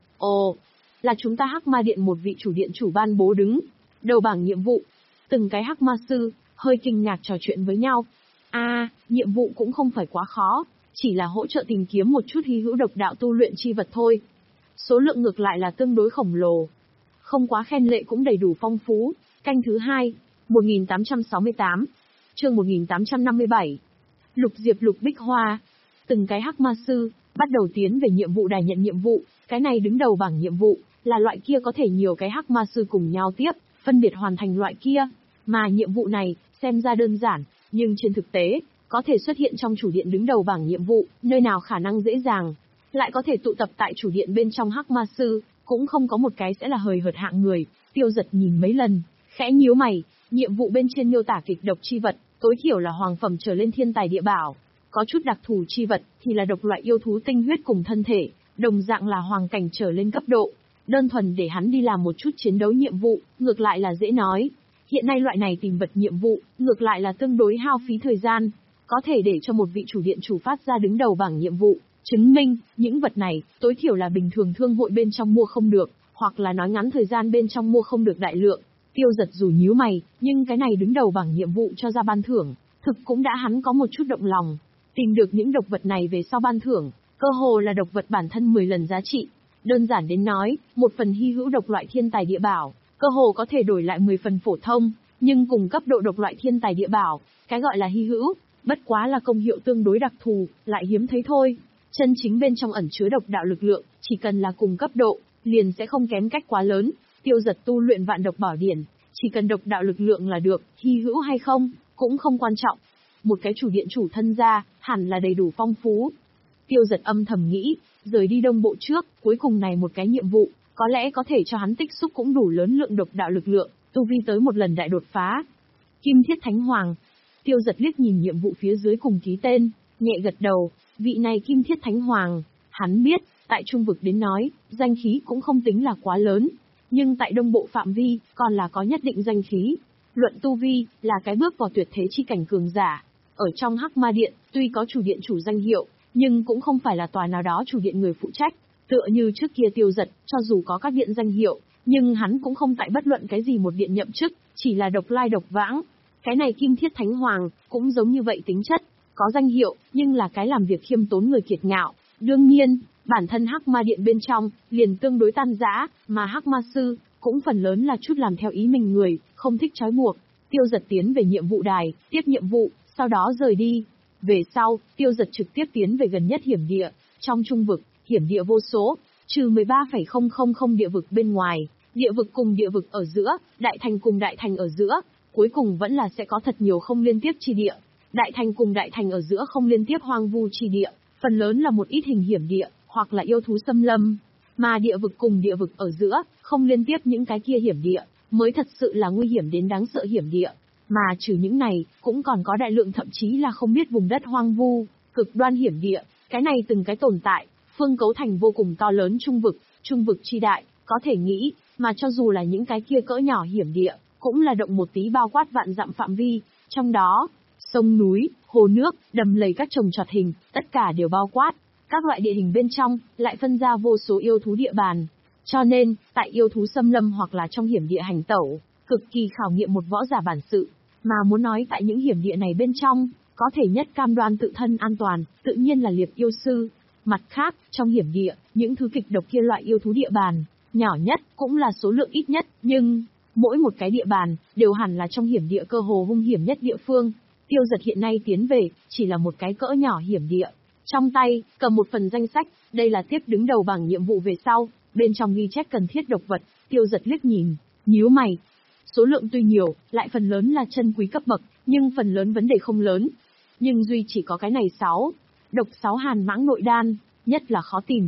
Ồ, là chúng ta Hắc Ma Điện một vị chủ điện chủ ban bố đứng đầu bảng nhiệm vụ. Từng cái Hắc Ma Sư, hơi kinh ngạc trò chuyện với nhau. A, à, nhiệm vụ cũng không phải quá khó, chỉ là hỗ trợ tìm kiếm một chút hy hữu độc đạo tu luyện chi vật thôi. Số lượng ngược lại là tương đối khổng lồ. Không quá khen lệ cũng đầy đủ phong phú. Canh thứ hai, một nghìn tám trăm sáu mươi tám, chương một nghìn tám trăm năm mươi bảy. Lục Diệp Lục Bích Hoa. Từng cái Hắc Ma Sư, bắt đầu tiến về nhiệm vụ đài nhận nhiệm vụ. Cái này đứng đầu bảng nhiệm vụ, là loại kia có thể nhiều cái Hắc Ma Sư cùng nhau tiếp, phân biệt hoàn thành loại kia. Mà nhiệm vụ này, xem ra đơn giản, nhưng trên thực tế, có thể xuất hiện trong chủ điện đứng đầu bảng nhiệm vụ, nơi nào khả năng dễ dàng. Lại có thể tụ tập tại chủ điện bên trong Hắc Ma Sư, cũng không có một cái sẽ là hời hợt hạng người. Tiêu Giật nhìn mấy lần, khẽ nhíu mày, nhiệm vụ bên trên miêu tả kịch độc chi vật, tối thiểu là hoàng phẩm trở lên thiên tài địa bảo. Có chút đặc thù chi vật, thì là độc loại yêu thú tinh huyết cùng thân thể, đồng dạng là hoàng cảnh trở lên cấp độ. Đơn thuần để hắn đi làm một chút chiến đấu nhiệm vụ, ngược lại là dễ nói. Hiện nay loại này tìm vật nhiệm vụ, ngược lại là tương đối hao phí thời gian. Có thể để cho một vị chủ điện chủ phát ra đứng đầu bảng nhiệm vụ, chứng minh, những vật này, tối thiểu là bình thường thương hội bên trong mua không được, hoặc là nói ngắn thời gian bên trong mua không được đại lượng. Tiêu Giật dù nhíu mày, nhưng cái này đứng đầu bảng nhiệm vụ cho ra ban thưởng, thực cũng đã hắn có một chút động lòng. Tìm được những độc vật này về sau ban thưởng, cơ hồ là độc vật bản thân mười lần giá trị. Đơn giản đến nói, một phần hy hữu độc loại thiên tài địa bảo, cơ hồ có thể đổi lại mười phần phổ thông, nhưng cùng cấp độ độc loại thiên tài địa bảo, cái gọi là hy hữu, bất quá là công hiệu tương đối đặc thù, lại hiếm thấy thôi. Chân chính bên trong ẩn chứa độc đạo lực lượng, chỉ cần là cùng cấp độ, liền sẽ không kém cách quá lớn. Tiêu Giật tu luyện vạn độc bảo điển, chỉ cần độc đạo lực lượng là được, hy hữu hay không, cũng không quan trọng. Một cái chủ điện chủ thân gia, hẳn là đầy đủ phong phú. Tiêu Giật âm thầm nghĩ, rời đi Đông Bộ trước, cuối cùng này một cái nhiệm vụ, có lẽ có thể cho hắn tích xúc cũng đủ lớn lượng độc đạo lực lượng, tu vi tới một lần đại đột phá. Kim Thiết Thánh Hoàng. Tiêu Giật liếc nhìn nhiệm vụ phía dưới cùng ký tên, nhẹ gật đầu, vị này Kim Thiết Thánh Hoàng, hắn biết, tại trung vực đến nói, danh khí cũng không tính là quá lớn, nhưng tại Đông Bộ phạm vi, còn là có nhất định danh khí. Luận tu vi, là cái bước vào tuyệt thế chi cảnh cường giả. Ở trong Hắc Ma Điện, tuy có chủ điện chủ danh hiệu, nhưng cũng không phải là tòa nào đó chủ điện người phụ trách. Tựa như trước kia Tiêu Giật, cho dù có các điện danh hiệu, nhưng hắn cũng không tại bất luận cái gì một điện nhậm chức, chỉ là độc lai độc vãng. Cái này Kim Thiết Thánh Hoàng, cũng giống như vậy tính chất, có danh hiệu, nhưng là cái làm việc khiêm tốn người kiệt ngạo. Đương nhiên, bản thân Hắc Ma Điện bên trong, liền tương đối tan rã, mà Hắc Ma Sư, cũng phần lớn là chút làm theo ý mình người, không thích trói buộc. Tiêu Giật tiến về nhiệm vụ đài, tiếp nhiệm vụ, sau đó rời đi. Về sau, Tiêu Giật trực tiếp tiến về gần nhất hiểm địa, trong trung vực, hiểm địa vô số, trừ mười ba phẩy không không không địa vực bên ngoài, địa vực cùng địa vực ở giữa, đại thành cùng đại thành ở giữa, cuối cùng vẫn là sẽ có thật nhiều không liên tiếp chi địa. Đại thành cùng đại thành ở giữa không liên tiếp hoang vu chi địa, phần lớn là một ít hình hiểm địa, hoặc là yêu thú xâm lâm. Mà địa vực cùng địa vực ở giữa, không liên tiếp những cái kia hiểm địa, mới thật sự là nguy hiểm đến đáng sợ hiểm địa. Mà trừ những này, cũng còn có đại lượng thậm chí là không biết vùng đất hoang vu, cực đoan hiểm địa, cái này từng cái tồn tại, phương cấu thành vô cùng to lớn trung vực, trung vực chi đại, có thể nghĩ, mà cho dù là những cái kia cỡ nhỏ hiểm địa, cũng là động một tí bao quát vạn dặm phạm vi, trong đó, sông núi, hồ nước, đầm lầy các trồng trọt hình, tất cả đều bao quát. Các loại địa hình bên trong, lại phân ra vô số yêu thú địa bàn. Cho nên, tại yêu thú xâm lâm hoặc là trong hiểm địa hành tẩu, cực kỳ khảo nghiệm một võ giả bản sự. Mà muốn nói tại những hiểm địa này bên trong, có thể nhất cam đoan tự thân an toàn, tự nhiên là liệp yêu sư. Mặt khác, trong hiểm địa, những thứ kịch độc kia loại yêu thú địa bàn, nhỏ nhất, cũng là số lượng ít nhất, nhưng, mỗi một cái địa bàn, đều hẳn là trong hiểm địa cơ hồ hung hiểm nhất địa phương. Tiêu Giật hiện nay tiến về, chỉ là một cái cỡ nhỏ hiểm địa. Trong tay, cầm một phần danh sách, đây là tiếp đứng đầu bảng nhiệm vụ về sau, bên trong ghi chép cần thiết độc vật, Tiêu Giật liếc nhìn, nhíu mày. Số lượng tuy nhiều, lại phần lớn là chân quý cấp bậc, nhưng phần lớn vấn đề không lớn. Nhưng duy chỉ có cái này sáu, độc sáu hàn mãng nội đan, nhất là khó tìm.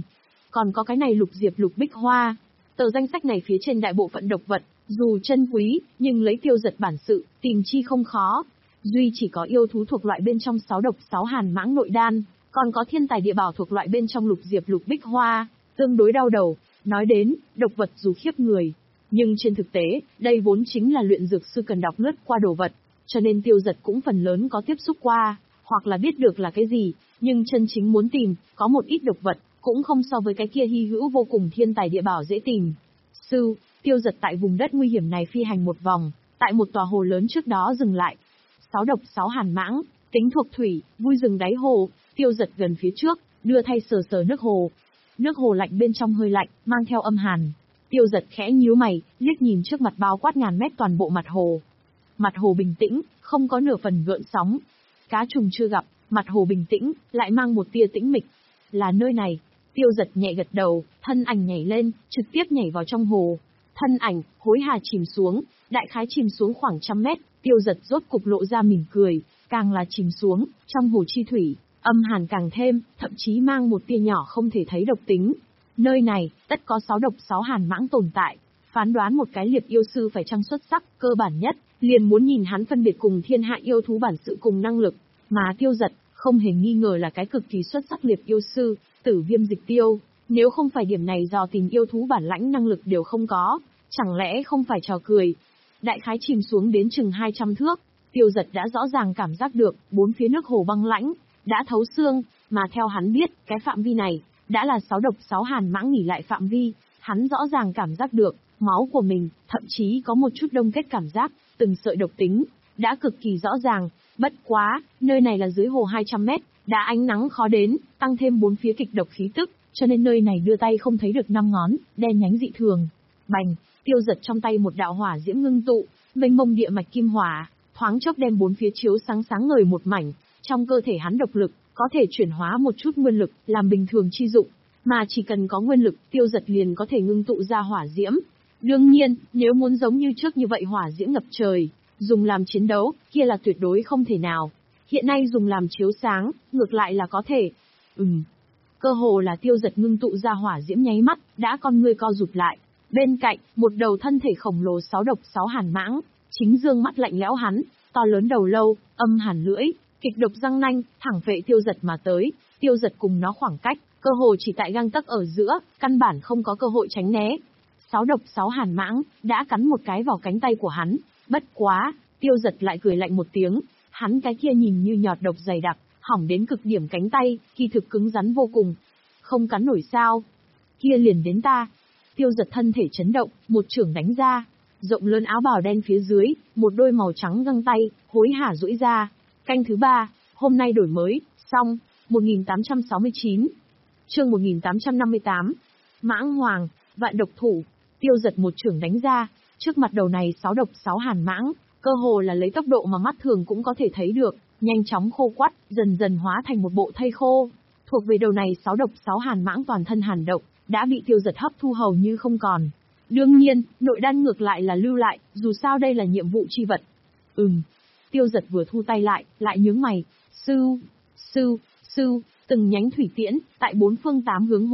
còn có cái này lục diệp lục bích hoa. Tờ danh sách này phía trên đại bộ phận độc vật, dù chân quý, nhưng lấy Tiêu Giật bản sự, tìm chi không khó. Duy chỉ có yêu thú thuộc loại bên trong sáu độc sáu hàn mãng nội đan, còn có thiên tài địa bảo thuộc loại bên trong lục diệp lục bích hoa, tương đối đau đầu. Nói đến, độc vật dù khiếp người, nhưng trên thực tế, đây vốn chính là luyện dược sư cần đọc lướt qua đồ vật, cho nên Tiêu Giật cũng phần lớn có tiếp xúc qua, hoặc là biết được là cái gì, nhưng chân chính muốn tìm, có một ít độc vật, cũng không so với cái kia hy hữu vô cùng thiên tài địa bảo dễ tìm. Sư, Tiêu Giật tại vùng đất nguy hiểm này phi hành một vòng, tại một tòa hồ lớn trước đó dừng lại. Sáu độc sáu hàn mãng, tính thuộc thủy, vui rừng đáy hồ, Tiêu Giật gần phía trước, đưa thay sờ sờ nước hồ. Nước hồ lạnh bên trong hơi lạnh, mang theo âm hàn. Tiêu Giật khẽ nhíu mày, liếc nhìn trước mặt bao quát ngàn mét toàn bộ mặt hồ. Mặt hồ bình tĩnh, không có nửa phần gợn sóng. Cá trùng chưa gặp, mặt hồ bình tĩnh, lại mang một tia tĩnh mịch. Là nơi này. Tiêu Giật nhẹ gật đầu, thân ảnh nhảy lên, trực tiếp nhảy vào trong hồ. Thân ảnh, hối hả chìm xuống, đại khái chìm xuống khoảng trăm mét, Tiêu Giật rốt cục lộ ra mỉm cười, càng là chìm xuống, trong hồ chi thủy, âm hàn càng thêm, thậm chí mang một tia nhỏ không thể thấy độc tính. Nơi này, tất có sáu độc sáu hàn mãng tồn tại, phán đoán một cái liệp yêu sư phải chăng xuất sắc, cơ bản nhất, liền muốn nhìn hắn phân biệt cùng thiên hạ yêu thú bản sự cùng năng lực, mà Tiêu Giật, không hề nghi ngờ là cái cực kỳ xuất sắc liệp yêu sư, Tử Viêm Dịch Tiêu, nếu không phải điểm này do tình yêu thú bản lãnh năng lực đều không có, chẳng lẽ không phải trò cười. Đại khái chìm xuống đến chừng hai trăm thước, Tiêu Giật đã rõ ràng cảm giác được, bốn phía nước hồ băng lãnh, đã thấu xương, mà theo hắn biết, cái phạm vi này, đã là sáu độc sáu hàn mãng nghỉ lại phạm vi, hắn rõ ràng cảm giác được, máu của mình, thậm chí có một chút đông kết cảm giác, từng sợi độc tính, đã cực kỳ rõ ràng, bất quá, nơi này là dưới hồ hai trăm mét, đã ánh nắng khó đến, tăng thêm bốn phía kịch độc khí tức, cho nên nơi này đưa tay không thấy được năm ngón, đen nhánh dị thường. Bành, Tiêu Giật trong tay một đạo hỏa diễm ngưng tụ, mênh mông địa mạch kim hỏa, thoáng chốc đem bốn phía chiếu sáng sáng ngời một mảnh, trong cơ thể hắn độc lực, có thể chuyển hóa một chút nguyên lực, làm bình thường chi dụng, mà chỉ cần có nguyên lực, Tiêu Giật liền có thể ngưng tụ ra hỏa diễm. Đương nhiên, nếu muốn giống như trước như vậy hỏa diễm ngập trời, dùng làm chiến đấu, kia là tuyệt đối không thể nào. Hiện nay dùng làm chiếu sáng, ngược lại là có thể. Ừm. Cơ hồ là Tiêu Giật ngưng tụ ra hỏa diễm nháy mắt, đã con ngươi co rụt lại. Bên cạnh, một đầu thân thể khổng lồ sáu độc sáu hàn mãng, chính dương mắt lạnh lẽo hắn, to lớn đầu lâu, âm hàn lưỡi, kịch độc răng nanh, thẳng vệ Tiêu Giật mà tới. Tiêu Giật cùng nó khoảng cách, cơ hồ chỉ tại gang tấc ở giữa, căn bản không có cơ hội tránh né. Sáu độc sáu hàn mãng, đã cắn một cái vào cánh tay của hắn, bất quá, Tiêu Giật lại cười lạnh một tiếng, hắn cái kia nhìn như nhọt độc dày đặc, hỏng đến cực điểm cánh tay, kỳ thực cứng rắn vô cùng. Không cắn nổi sao? Kia liền đến ta. Tiêu Giật thân thể chấn động, một chưởng đánh ra, rộng lớn áo bào đen phía dưới, một đôi màu trắng găng tay, hối hả duỗi ra. Canh thứ ba, hôm nay đổi mới, xong, một nghìn tám trăm sáu mươi chín. Chương một nghìn tám trăm năm mươi tám. Mãng Hoàng, vạn độc thủ. Tiêu Giật một chưởng đánh ra, trước mặt đầu này sáu độc sáu hàn mãng, cơ hồ là lấy tốc độ mà mắt thường cũng có thể thấy được, nhanh chóng khô quắt, dần dần hóa thành một bộ thây khô. Thuộc về đầu này sáu độc sáu hàn mãng toàn thân hàn độc, đã bị Tiêu Giật hấp thu hầu như không còn. Đương nhiên, nội đan ngược lại là lưu lại, dù sao đây là nhiệm vụ chi vật. Ừm. Tiêu Giật vừa thu tay lại, lại nhướng mày. Sư, sư, sư, từng nhánh thủy tiễn, tại bốn phương tám hướng